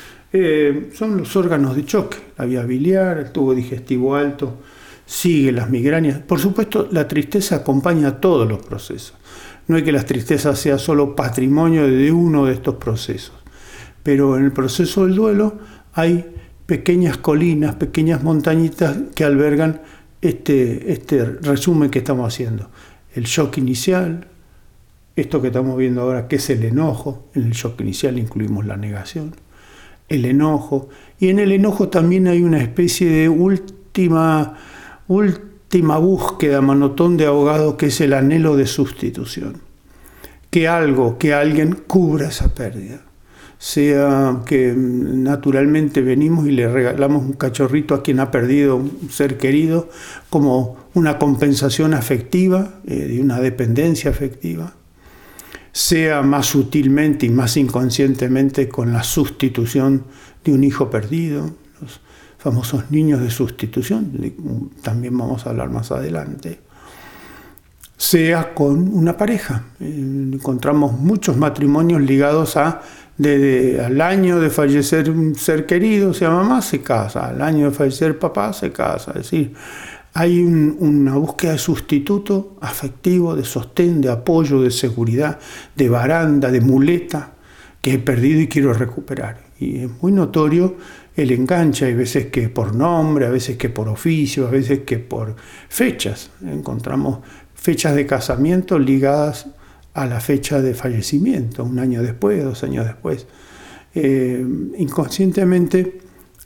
Son los órganos de choque, la vía biliar, el tubo digestivo alto, sigue las migrañas. Por supuesto, la tristeza acompaña a todos los procesos. No es que la tristeza sea solo patrimonio de uno de estos procesos, pero en el proceso del duelo hay pequeñas colinas, pequeñas montañitas que albergan este resumen que estamos haciendo. El shock inicial, esto que estamos viendo ahora, que es el enojo. En el shock inicial incluimos la negación, el enojo, y en el enojo también hay una especie de última búsqueda, manotón de ahogado, que es el anhelo de sustitución. Que alguien cubra esa pérdida. Sea que naturalmente venimos y le regalamos un cachorrito a quien ha perdido un ser querido como una compensación afectiva, de una dependencia afectiva. Sea más sutilmente y más inconscientemente con la sustitución de un hijo perdido, los famosos niños de sustitución, también vamos a hablar más adelante. Sea con una pareja. Encontramos muchos matrimonios ligados al año de fallecer un ser querido, sea mamá, se casa, al año de fallecer papá, se casa. Es decir, hay una búsqueda de sustituto afectivo, de sostén, de apoyo, de seguridad, de baranda, de muleta, que he perdido y quiero recuperar. Y es muy notorio el enganche, hay veces que por nombre, a veces que por oficio, a veces que por fechas. Encontramos fechas de casamiento ligadas a la fecha de fallecimiento, 1 año después, 2 años después. Inconscientemente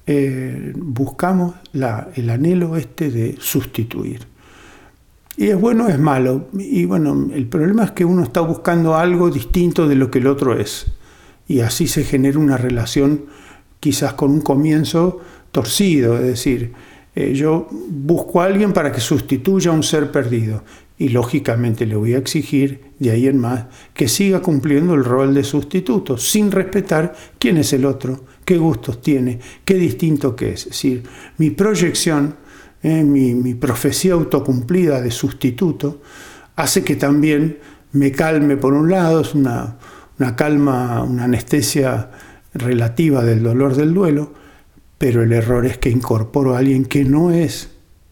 buscamos el anhelo de sustituir. Y es bueno, es malo. Y bueno, el problema es que uno está buscando algo distinto de lo que el otro es. Y así se genera una relación quizás con un comienzo torcido, es decir, yo busco a alguien para que sustituya a un ser perdido. Y lógicamente le voy a exigir, de ahí en más, que siga cumpliendo el rol de sustituto, sin respetar quién es el otro, qué gustos tiene, qué distinto que es. Es decir, mi proyección, mi profecía autocumplida de sustituto, hace que también me calme por un lado, es una calma, una anestesia relativa del dolor del duelo, pero el error es que incorporo a alguien que no es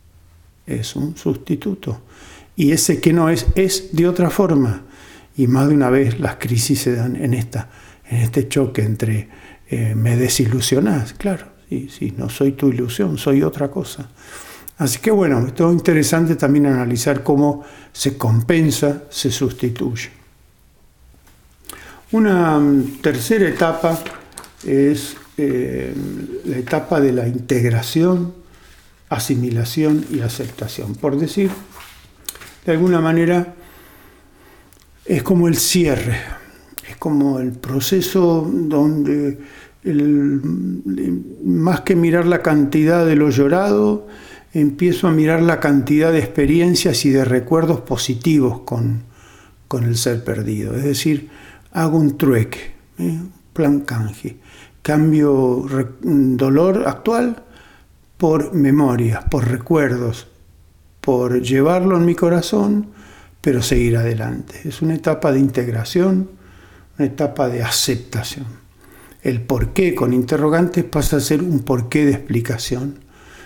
un sustituto. Y ese que no es de otra forma. Y más de una vez las crisis se dan en este choque entre me desilusionás, claro, sí, no soy tu ilusión, soy otra cosa. Así que bueno, es todo interesante también analizar cómo se compensa, se sustituye. Una tercera etapa es la etapa de la integración, asimilación y aceptación. Por decir, de alguna manera, es como el cierre, es como el proceso donde más que mirar la cantidad de lo llorado, empiezo a mirar la cantidad de experiencias y de recuerdos positivos con el ser perdido. Es decir, hago un trueque, plan canje, cambio dolor actual por memorias, por recuerdos, por llevarlo en mi corazón, pero seguir adelante. Es una etapa de integración, una etapa de aceptación. El porqué con interrogantes pasa a ser un porqué de explicación.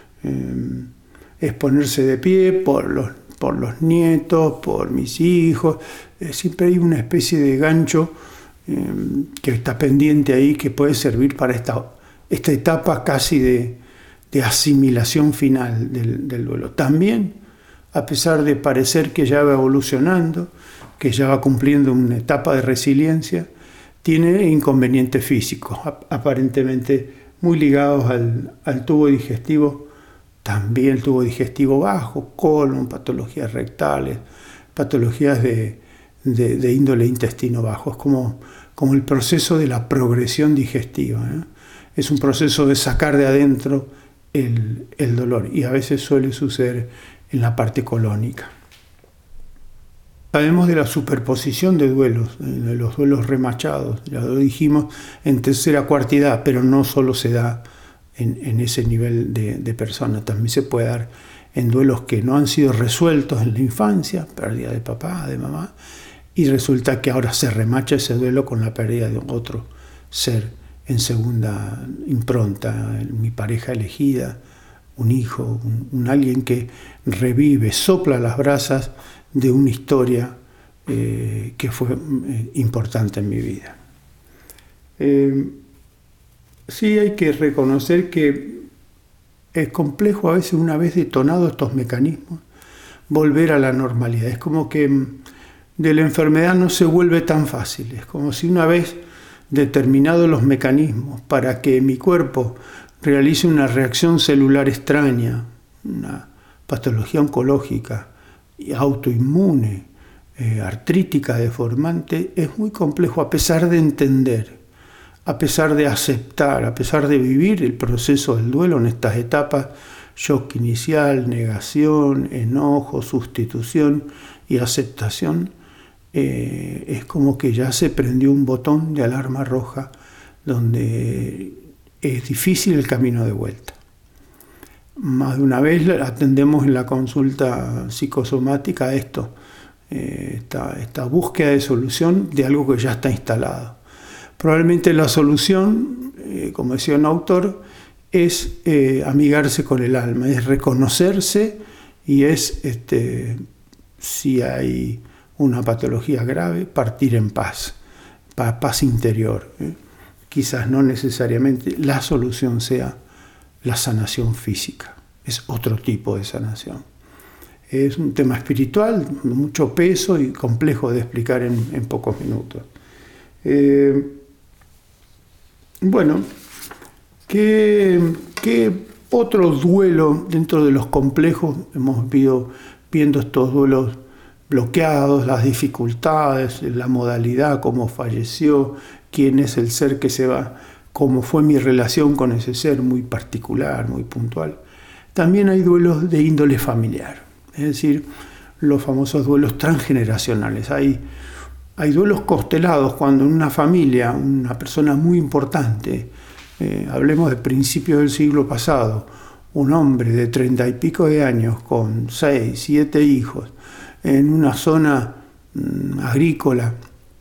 Es ponerse de pie por los nietos, por mis hijos. Siempre hay una especie de gancho que está pendiente ahí, que puede servir para esta etapa casi de asimilación final del duelo. También, a pesar de parecer que ya va evolucionando, que ya va cumpliendo una etapa de resiliencia, tiene inconvenientes físicos, aparentemente muy ligados al tubo digestivo, también el tubo digestivo bajo, colon, patologías rectales, patologías de índole intestino bajo. Es como el proceso de la progresión digestiva, ¿eh? Es un proceso de sacar de adentro el dolor, y a veces suele suceder en la parte colónica. Sabemos de la superposición de duelos, de los duelos remachados, ya lo dijimos, en tercera cuarta edad, pero no solo se da en ese nivel de persona, también se puede dar en duelos que no han sido resueltos en la infancia, pérdida de papá, de mamá, y resulta que ahora se remacha ese duelo con la pérdida de otro ser en segunda impronta, mi pareja elegida, un hijo, un alguien que revive, sopla las brasas de una historia que fue importante en mi vida. Sí hay que reconocer que es complejo a veces, una vez detonados estos mecanismos, volver a la normalidad. Es como que de la enfermedad no se vuelve tan fácil. Es como si una vez determinados los mecanismos para que mi cuerpo realice una reacción celular extraña, una patología oncológica, autoinmune, artrítica, deformante, es muy complejo a pesar de entender, a pesar de aceptar, a pesar de vivir el proceso del duelo en estas etapas: shock inicial, negación, enojo, sustitución y aceptación. Es como que ya se prendió un botón de alarma roja donde es difícil el camino de vuelta. Más de una vez atendemos en la consulta psicosomática esto, esta búsqueda de solución de algo que ya está instalado. Probablemente la solución, como decía un autor, es amigarse con el alma, es reconocerse y es, si hay una patología grave, partir en paz, paz interior. Quizás no necesariamente la solución sea la sanación física, es otro tipo de sanación. Es un tema espiritual, mucho peso y complejo de explicar en pocos minutos. Bueno, ¿qué otro duelo dentro de los complejos? Hemos ido viendo estos duelos bloqueados, las dificultades, la modalidad, cómo falleció, quién es el ser que se va, cómo fue mi relación con ese ser muy particular, muy puntual. También hay duelos de índole familiar, es decir, los famosos duelos transgeneracionales. Hay duelos constelados cuando en una familia, una persona muy importante, hablemos de principios del siglo pasado, un hombre de 30 y pico de años con 6, 7 hijos, en una zona agrícola,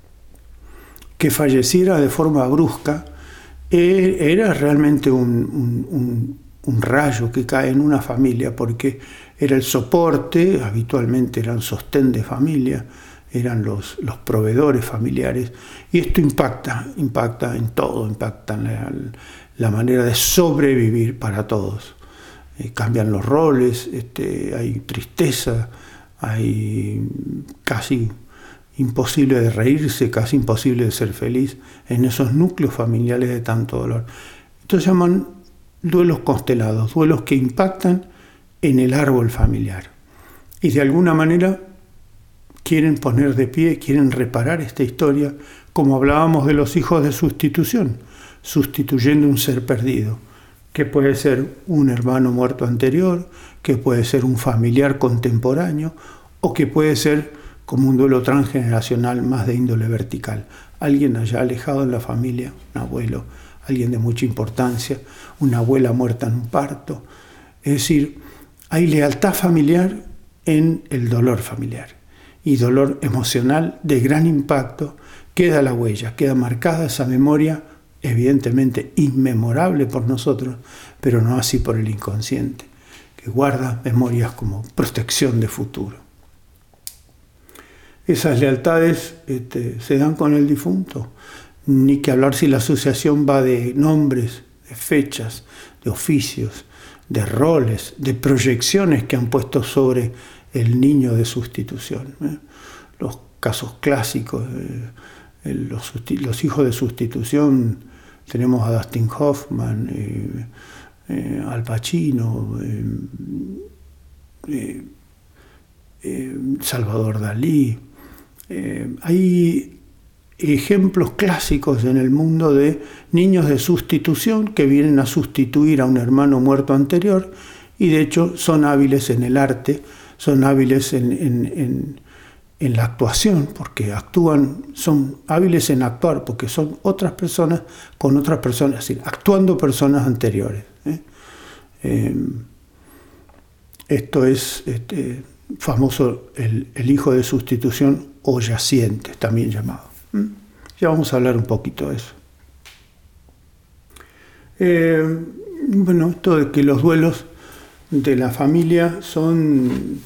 que falleciera de forma brusca, era realmente un rayo que cae en una familia, porque era el soporte, habitualmente eran sostén de familia, eran los proveedores familiares, y esto impacta en todo, impacta en la manera de sobrevivir para todos. Cambian los roles, hay tristeza, hay casi imposible de reírse, casi imposible de ser feliz en esos núcleos familiares de tanto dolor. Estos se llaman duelos constelados, duelos que impactan en el árbol familiar y de alguna manera quieren poner de pie, quieren reparar esta historia, como hablábamos de los hijos de sustitución, sustituyendo un ser perdido, que puede ser un hermano muerto anterior, que puede ser un familiar contemporáneo, o que puede ser como un duelo transgeneracional más de índole vertical. Alguien allá alejado en la familia, un abuelo, alguien de mucha importancia, una abuela muerta en un parto. Es decir, hay lealtad familiar en el dolor familiar. Y dolor emocional de gran impacto, queda la huella, queda marcada esa memoria, evidentemente inmemorable por nosotros, pero no así por el inconsciente, que guarda memorias como protección de futuro. Esas lealtades se dan con el difunto, ni que hablar si la asociación va de nombres, de fechas, de oficios, de roles, de proyecciones que han puesto sobre el niño de sustitución. Los casos clásicos, los hijos de sustitución, tenemos a Dustin Hoffman, Al Pacino, Salvador Dalí. Hay ejemplos clásicos en el mundo de niños de sustitución que vienen a sustituir a un hermano muerto anterior y de hecho son hábiles en el arte, son hábiles en la actuación, porque son hábiles en actuar, porque son otras personas con otras personas, es decir, actuando personas anteriores. Esto es famoso el hijo de sustitución o yaciente, también llamado. Ya vamos a hablar un poquito de eso. Bueno, esto de que los duelos de la familia son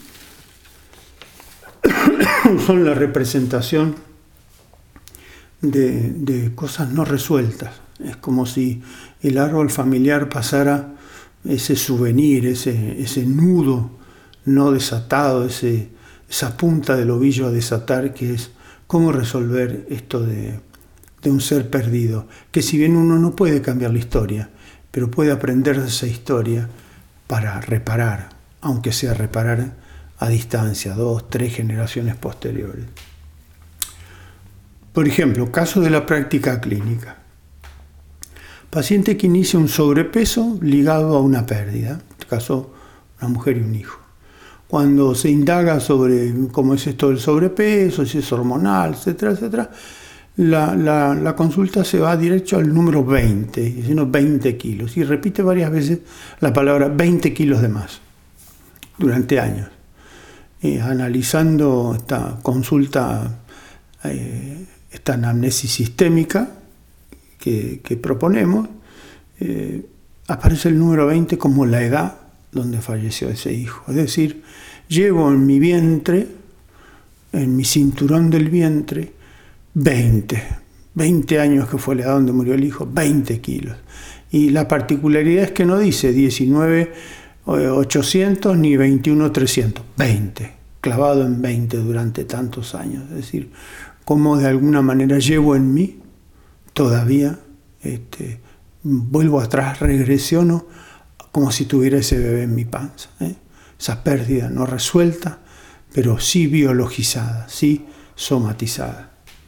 la representación de cosas no resueltas. Es como si el árbol familiar pasara ese souvenir, ese nudo no desatado, esa punta del ovillo a desatar, que es cómo resolver esto de un ser perdido, que si bien uno no puede cambiar la historia, pero puede aprender de esa historia para reparar, aunque sea reparar a distancia, 2, 3 generaciones posteriores. Por ejemplo, caso de la práctica clínica. Paciente que inicia un sobrepeso ligado a una pérdida, en este caso una mujer y un hijo. Cuando se indaga sobre cómo es esto del sobrepeso, si es hormonal, etcétera, etcétera, la consulta se va directo al número 20, diciendo 20 kilos, y repite varias veces la palabra 20 kilos de más, durante años. Analizando esta consulta, esta anamnesis sistémica que proponemos, aparece el número 20 como la edad donde falleció ese hijo. Es decir, llevo en mi vientre, en mi cinturón del vientre, 20 años, que fue la edad donde murió el hijo, 20 kilos. Y la particularidad es que no dice 19.800 ni 21.300, 20, clavado en 20 durante tantos años. Es decir, como de alguna manera llevo en mí todavía, vuelvo atrás, regresiono como si tuviera ese bebé en mi panza. Esa pérdida no resuelta, pero sí biologizada, sí somatizada.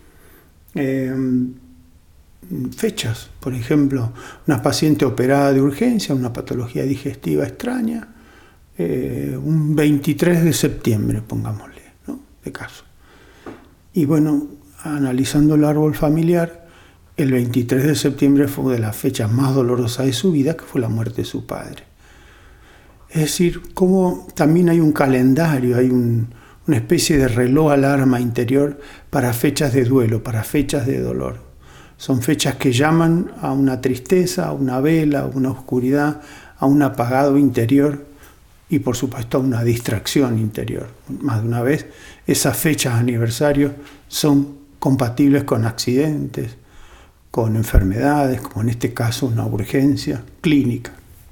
Fechas, por ejemplo, una paciente operada de urgencia, una patología digestiva extraña, un 23 de septiembre, pongámosle, ¿no?, de caso. Y bueno, analizando el árbol familiar, el 23 de septiembre fue de las fechas más dolorosas de su vida, que fue la muerte de su padre. Es decir, como también hay un calendario, hay una especie de reloj alarma interior para fechas de duelo, para fechas de dolor. Son fechas que llaman a una tristeza, a una vela, a una oscuridad, a un apagado interior y por supuesto a una distracción interior. Más de una vez, esas fechas aniversarios son compatibles con accidentes, con enfermedades, como en este caso una urgencia clínica.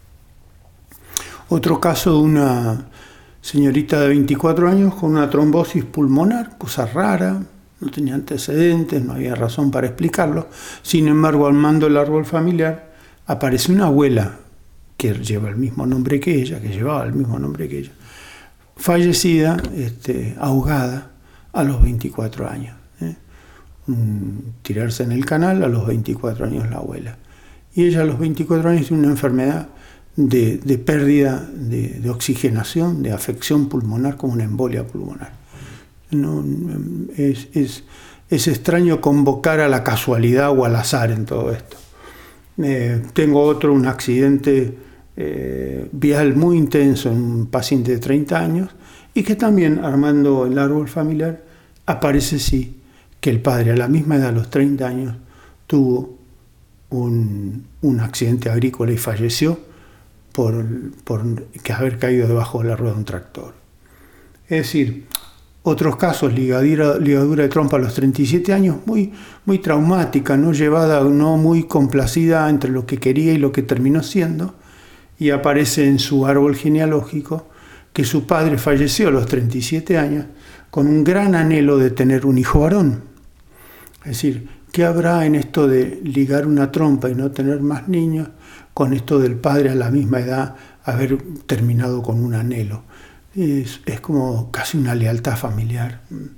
Otro caso de una señorita de 24 años con una trombosis pulmonar, cosa rara, no tenía antecedentes, no había razón para explicarlo. Sin embargo, al mando del árbol familiar aparece una abuela que lleva el mismo nombre que ella, que llevaba el mismo nombre que ella, fallecida, ahogada a los 24 años. Tirarse en el canal a los 24 años la abuela. Y ella a los 24 años tiene una enfermedad de pérdida de oxigenación, de afección pulmonar, como una embolia pulmonar. No, es extraño convocar a la casualidad o al azar en todo esto. Tengo un accidente vial muy intenso en un paciente de 30 años y que también, armando el árbol familiar, aparece sí que el padre a la misma edad, a los 30 años, tuvo un accidente agrícola y falleció por haber caído debajo de la rueda de un tractor. Es decir, otros casos, ligadura de trompa a los 37 años, muy traumática, no llevada, no muy complacida entre lo que quería y lo que terminó siendo, y aparece en su árbol genealógico que su padre falleció a los 37 años con un gran anhelo de tener un hijo varón. Es decir, ¿qué habrá en esto de ligar una trompa y no tener más niños con esto del padre a la misma edad haber terminado con un anhelo? Es como casi una lealtad familiar.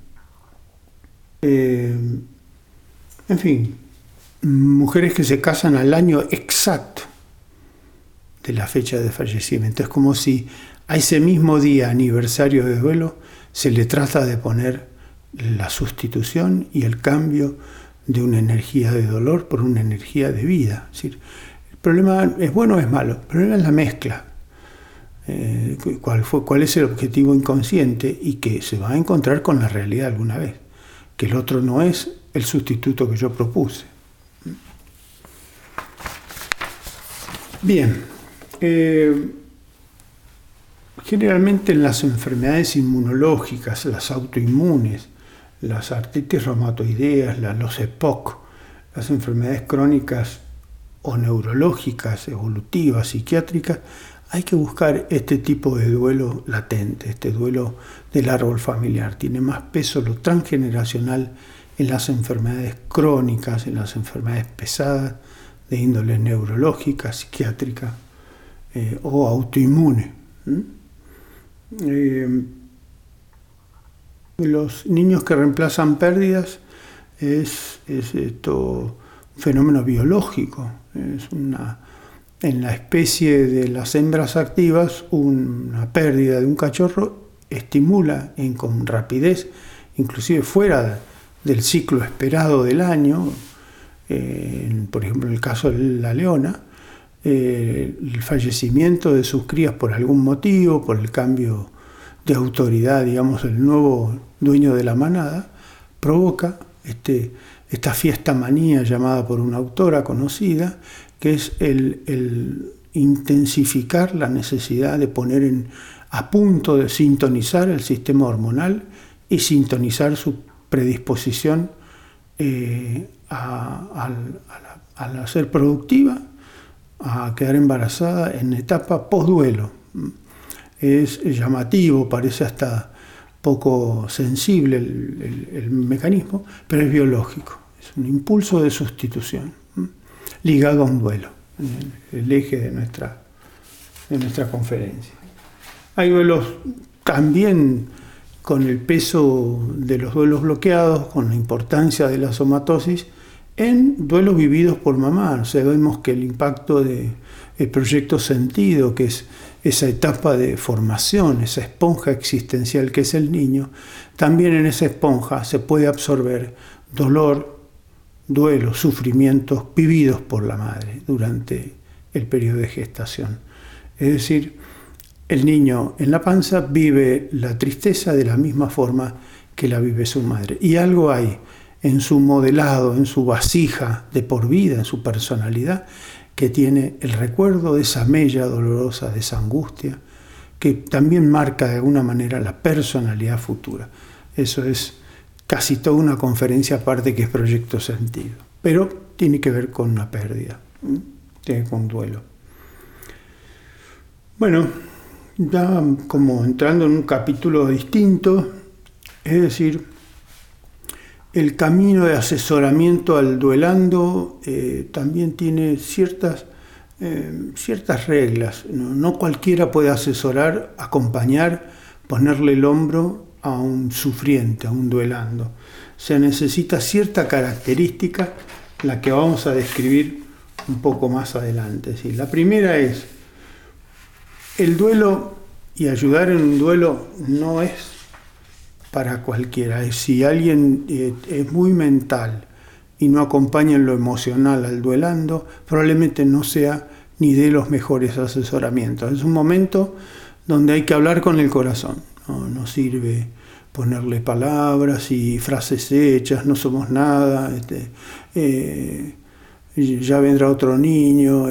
En fin, mujeres que se casan al año exacto de la fecha de fallecimiento. Es como si a ese mismo día, aniversario de duelo, se le trata de poner la sustitución y el cambio de una energía de dolor por una energía de vida. Es decir, el problema es bueno o es malo, el problema es la mezcla. cuál es el objetivo inconsciente y que se va a encontrar con la realidad alguna vez, que el otro no es el sustituto que yo propuse. Bien, generalmente en las enfermedades inmunológicas, las autoinmunes, las artritis reumatoideas, los EPOC, las enfermedades crónicas o neurológicas, evolutivas, psiquiátricas, hay que buscar este tipo de duelo latente, este duelo del árbol familiar. Tiene más peso lo transgeneracional en las enfermedades crónicas, en las enfermedades pesadas de índole neurológica, psiquiátrica o autoinmune. Los niños que reemplazan pérdidas es esto un fenómeno biológico. En la especie de las hembras activas, una pérdida de un cachorro estimula con rapidez, inclusive fuera del ciclo esperado del año, por ejemplo en el caso de la leona, el fallecimiento de sus crías por algún motivo, por el cambio de autoridad, digamos, el nuevo dueño de la manada, provoca esta fiesta manía llamada por una autora conocida, que es el intensificar la necesidad de poner a punto de sintonizar el sistema hormonal y sintonizar su predisposición a ser productiva, a quedar embarazada en etapa post-duelo. Es llamativo, parece hasta poco sensible el mecanismo, pero es biológico. Es un impulso de sustitución ligado a un duelo, el eje de nuestra conferencia. Hay duelos también con el peso de los duelos bloqueados, con la importancia de la somatosis, en duelos vividos por mamá. O sea, vemos que el impacto del proyecto sentido, que es esa etapa de formación, esa esponja existencial que es el niño, también en esa esponja se puede absorber dolor, duelo, sufrimientos vividos por la madre durante el periodo de gestación. Es decir, el niño en la panza vive la tristeza de la misma forma que la vive su madre. Y algo hay en su modelado, en su vasija de por vida, en su personalidad, que tiene el recuerdo de esa mella dolorosa, de esa angustia, que también marca de alguna manera la personalidad futura. Eso es casi toda una conferencia aparte que es proyecto sentido. Pero tiene que ver con una pérdida, tiene que ver con un duelo. Bueno, ya como entrando en un capítulo distinto, es decir, el camino de asesoramiento al duelando también tiene ciertas reglas. No cualquiera puede asesorar, acompañar, ponerle el hombro a un sufriente, a un duelando. Se necesita cierta característica, la que vamos a describir un poco más adelante. ¿Sí? La primera es, el duelo y ayudar en un duelo no es para cualquiera. Si alguien es muy mental y no acompaña en lo emocional al duelando, probablemente no sea ni de los mejores asesoramientos. Es un momento donde hay que hablar con el corazón. No sirve ponerle palabras y frases hechas, no somos nada, ya vendrá otro niño,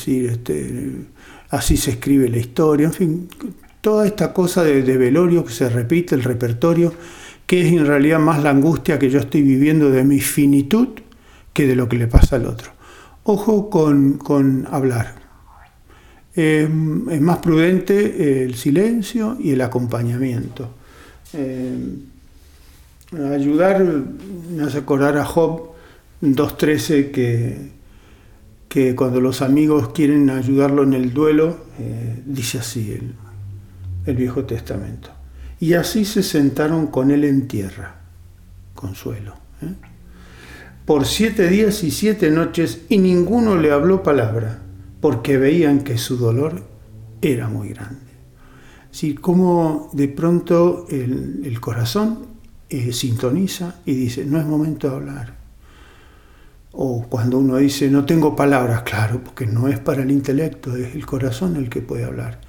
así se escribe la historia, en fin, toda esta cosa de velorio que se repite, el repertorio, que es en realidad más la angustia que yo estoy viviendo de mi finitud que de lo que le pasa al otro. Ojo con hablar. Es más prudente el silencio y el acompañamiento. Ayudar, me hace acordar a Job 2.13 que cuando los amigos quieren ayudarlo en el duelo, dice así el Viejo Testamento. Y así se sentaron con él en tierra, consuelo, por 7 días y 7 noches, y ninguno le habló palabra, porque veían que su dolor era muy grande. Así como de pronto el corazón sintoniza y dice, no es momento de hablar. O cuando uno dice, no tengo palabras, claro, porque no es para el intelecto, es el corazón el que puede hablar.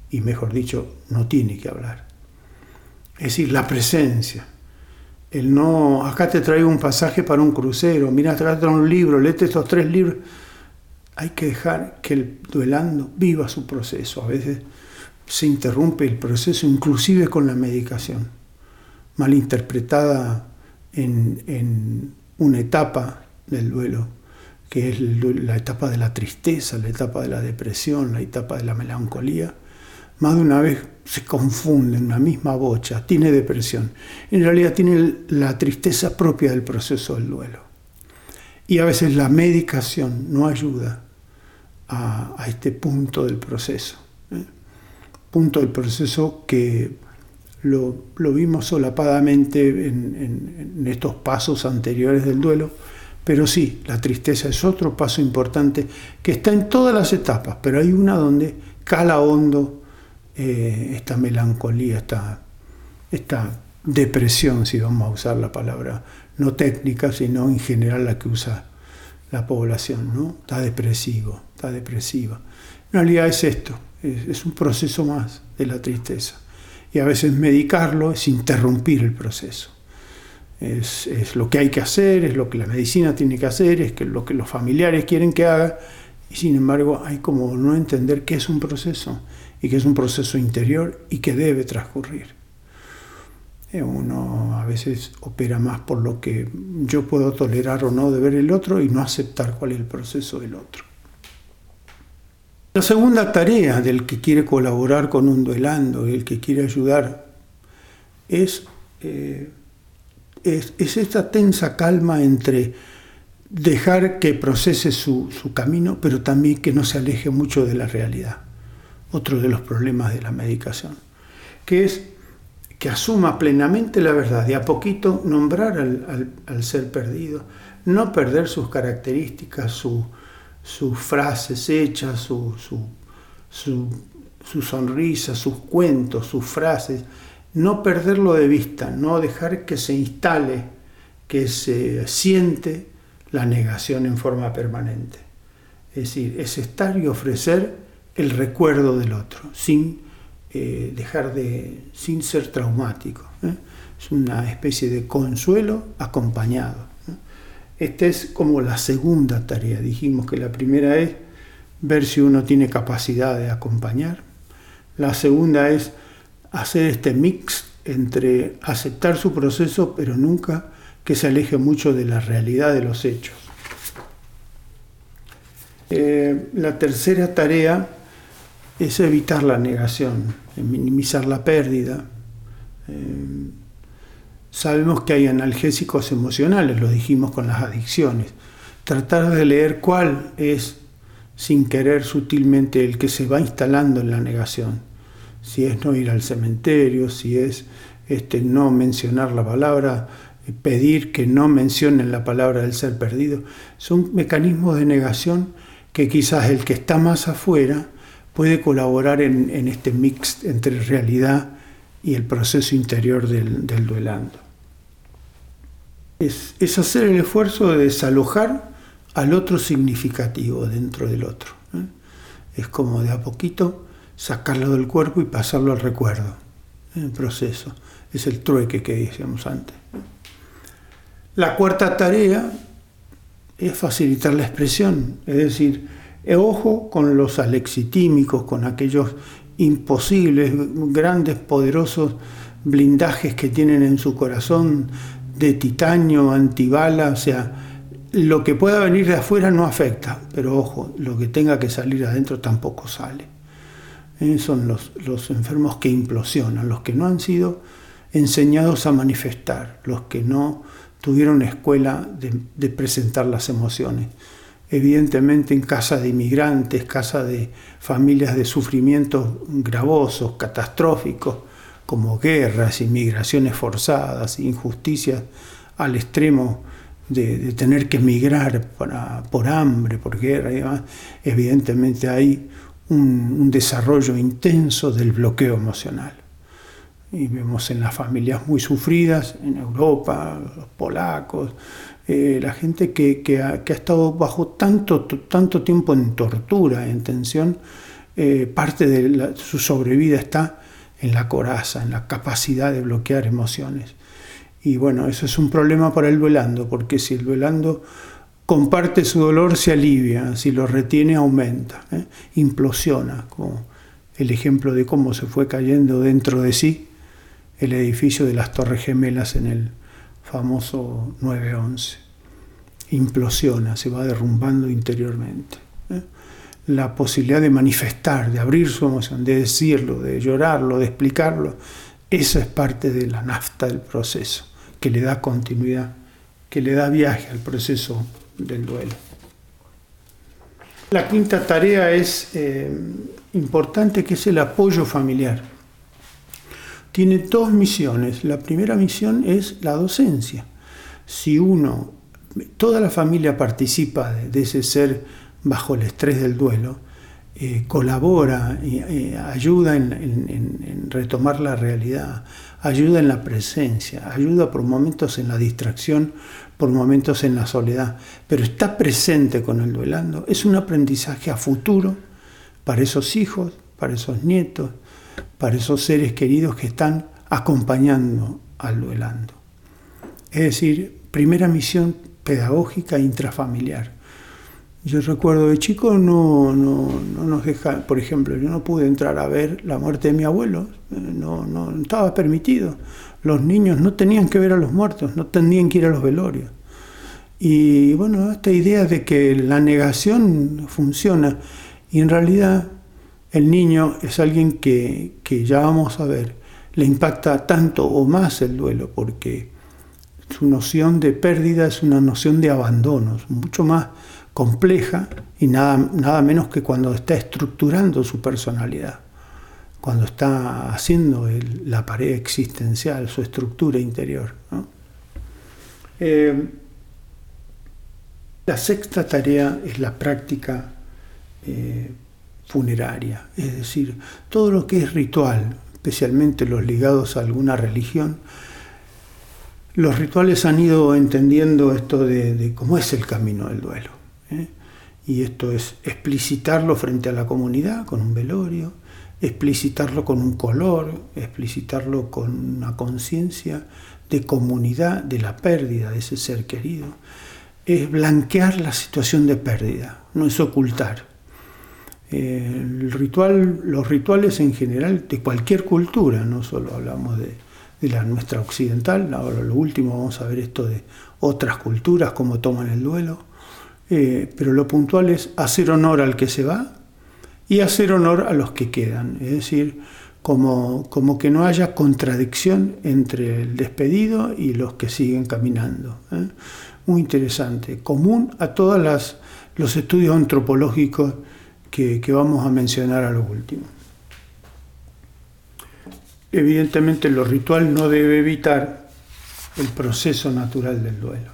y mejor dicho, no tiene que hablar. Es decir, la presencia. El no, acá te traigo un pasaje para un crucero, mira, acá te traigo un libro, léete estos 3 libros. Hay que dejar que el duelando viva su proceso. A veces se interrumpe el proceso, inclusive con la medicación, malinterpretada en una etapa del duelo, que es la etapa de la tristeza, la etapa de la depresión, la etapa de la melancolía. Más de una vez se confunde en una misma bocha, tiene depresión. En realidad tiene la tristeza propia del proceso del duelo. Y a veces la medicación no ayuda a este punto del proceso. Punto del proceso que lo vimos solapadamente en estos pasos anteriores del duelo, pero sí, la tristeza es otro paso importante que está en todas las etapas, pero hay una donde cala hondo esta melancolía, esta depresión, si vamos a usar la palabra no técnica, sino en general la que usa la población, ¿no? Está depresivo, está depresiva. En realidad es esto, es un proceso más de la tristeza. Y a veces medicarlo es interrumpir el proceso. Es lo que hay que hacer, es lo que la medicina tiene que hacer, es lo que los familiares quieren que haga, y sin embargo hay como no entender que es un proceso, y que es un proceso interior y que debe transcurrir. Uno a veces opera más por lo que yo puedo tolerar o no de ver el otro y no aceptar cuál es el proceso del otro. La segunda tarea del que quiere colaborar con un duelando, el que quiere ayudar, es esta tensa calma entre dejar que procese su camino, pero también que no se aleje mucho de la realidad. Otro de los problemas de la medicación, que es que asuma plenamente la verdad, de a poquito nombrar al ser perdido, no perder sus características, sus frases hechas, su sonrisa, sus cuentos, sus frases, no perderlo de vista, no dejar que se instale, que se siente la negación en forma permanente. Es decir, es estar y ofrecer el recuerdo del otro, sin ser traumático. Es una especie de consuelo acompañado. Esta es como la segunda tarea. Dijimos que la primera es ver si uno tiene capacidad de acompañar. La segunda es hacer este mix entre aceptar su proceso, pero nunca que se aleje mucho de la realidad de los hechos. La tercera tarea es evitar la negación, minimizar la pérdida. Sabemos que hay analgésicos emocionales, lo dijimos con las adicciones. Tratar de leer cuál es, sin querer sutilmente, el que se va instalando en la negación. Si es no ir al cementerio, si es no mencionar la palabra, pedir que no mencionen la palabra del ser perdido. Son mecanismos de negación que quizás el que está más afuera puede colaborar en este mix entre realidad y el proceso interior del duelando. Es hacer el esfuerzo de desalojar al otro significativo dentro del otro. Es como de a poquito sacarlo del cuerpo y pasarlo al recuerdo. El proceso es el trueque que decíamos antes. La cuarta tarea es facilitar la expresión, es decir, ojo con los alexitímicos, con aquellos imposibles, grandes, poderosos blindajes que tienen en su corazón de titanio, antibala, o sea, lo que pueda venir de afuera no afecta, pero ojo, lo que tenga que salir adentro tampoco sale. Son los enfermos que implosionan, los que no han sido enseñados a manifestar, los que no tuvieron escuela de presentar las emociones. Evidentemente en casa de inmigrantes, casa de familias de sufrimientos gravosos, catastróficos, como guerras, inmigraciones forzadas, injusticias al extremo de tener que emigrar por hambre, por guerra y demás, evidentemente hay un desarrollo intenso del bloqueo emocional. Y vemos en las familias muy sufridas, en Europa, los polacos, la gente que ha estado bajo tanto tiempo en tortura, en tensión, parte de su sobrevida está en la coraza, en la capacidad de bloquear emociones. Y bueno, eso es un problema para el duelando, porque si el duelando comparte su dolor, se alivia, si lo retiene, aumenta, implosiona, como el ejemplo de cómo se fue cayendo dentro de sí el edificio de las Torres Gemelas en el famoso 9/11. Implosiona, se va derrumbando interiormente. La posibilidad de manifestar, de abrir su emoción, de decirlo, de llorarlo, de explicarlo, esa es parte de la nafta del proceso, que le da continuidad, que le da viaje al proceso del duelo. La quinta tarea es importante, que es el apoyo familiar. Tiene dos misiones. La primera misión es la docencia. Si toda la familia participa de ese ser bajo el estrés del duelo, colabora, ayuda en retomar la realidad, ayuda en la presencia, ayuda por momentos en la distracción, por momentos en la soledad, pero está presente con el duelando. Es un aprendizaje a futuro para esos hijos, para esos nietos, para esos seres queridos que están acompañando al duelando. Es decir, primera misión pedagógica intrafamiliar. Yo recuerdo de chico no nos deja, por ejemplo, yo no pude entrar a ver la muerte de mi abuelo, no estaba permitido. Los niños no tenían que ver a los muertos, no tenían que ir a los velorios. Y bueno, esta idea de que la negación funciona, y en realidad el niño es alguien que ya vamos a ver, le impacta tanto o más el duelo, porque su noción de pérdida es una noción de abandono, mucho más compleja y nada menos que cuando está estructurando su personalidad, cuando está haciendo la pared existencial, su estructura interior, ¿no? La sexta tarea es la práctica funeraria, es decir, todo lo que es ritual, especialmente los ligados a alguna religión. Los rituales han ido entendiendo esto de cómo es el camino del duelo, y esto es explicitarlo frente a la comunidad con un velorio, explicitarlo con un color, explicitarlo con una conciencia de comunidad de la pérdida de ese ser querido. Es blanquear la situación de pérdida, no es ocultar. Los rituales en general de cualquier cultura, no solo hablamos de la nuestra occidental, ahora lo último vamos a ver esto de otras culturas, cómo toman el duelo, pero lo puntual es hacer honor al que se va y hacer honor a los que quedan, es decir, como que no haya contradicción entre el despedido y los que siguen caminando. Muy interesante, común a todos los estudios antropológicos que vamos a mencionar a lo último. Evidentemente lo ritual no debe evitar el proceso natural del duelo.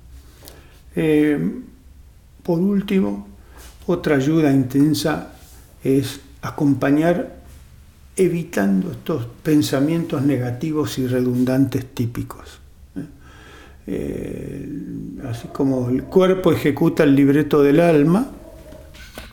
Por último, otra ayuda intensa es acompañar evitando estos pensamientos negativos y redundantes típicos. Así como el cuerpo ejecuta el libreto del alma,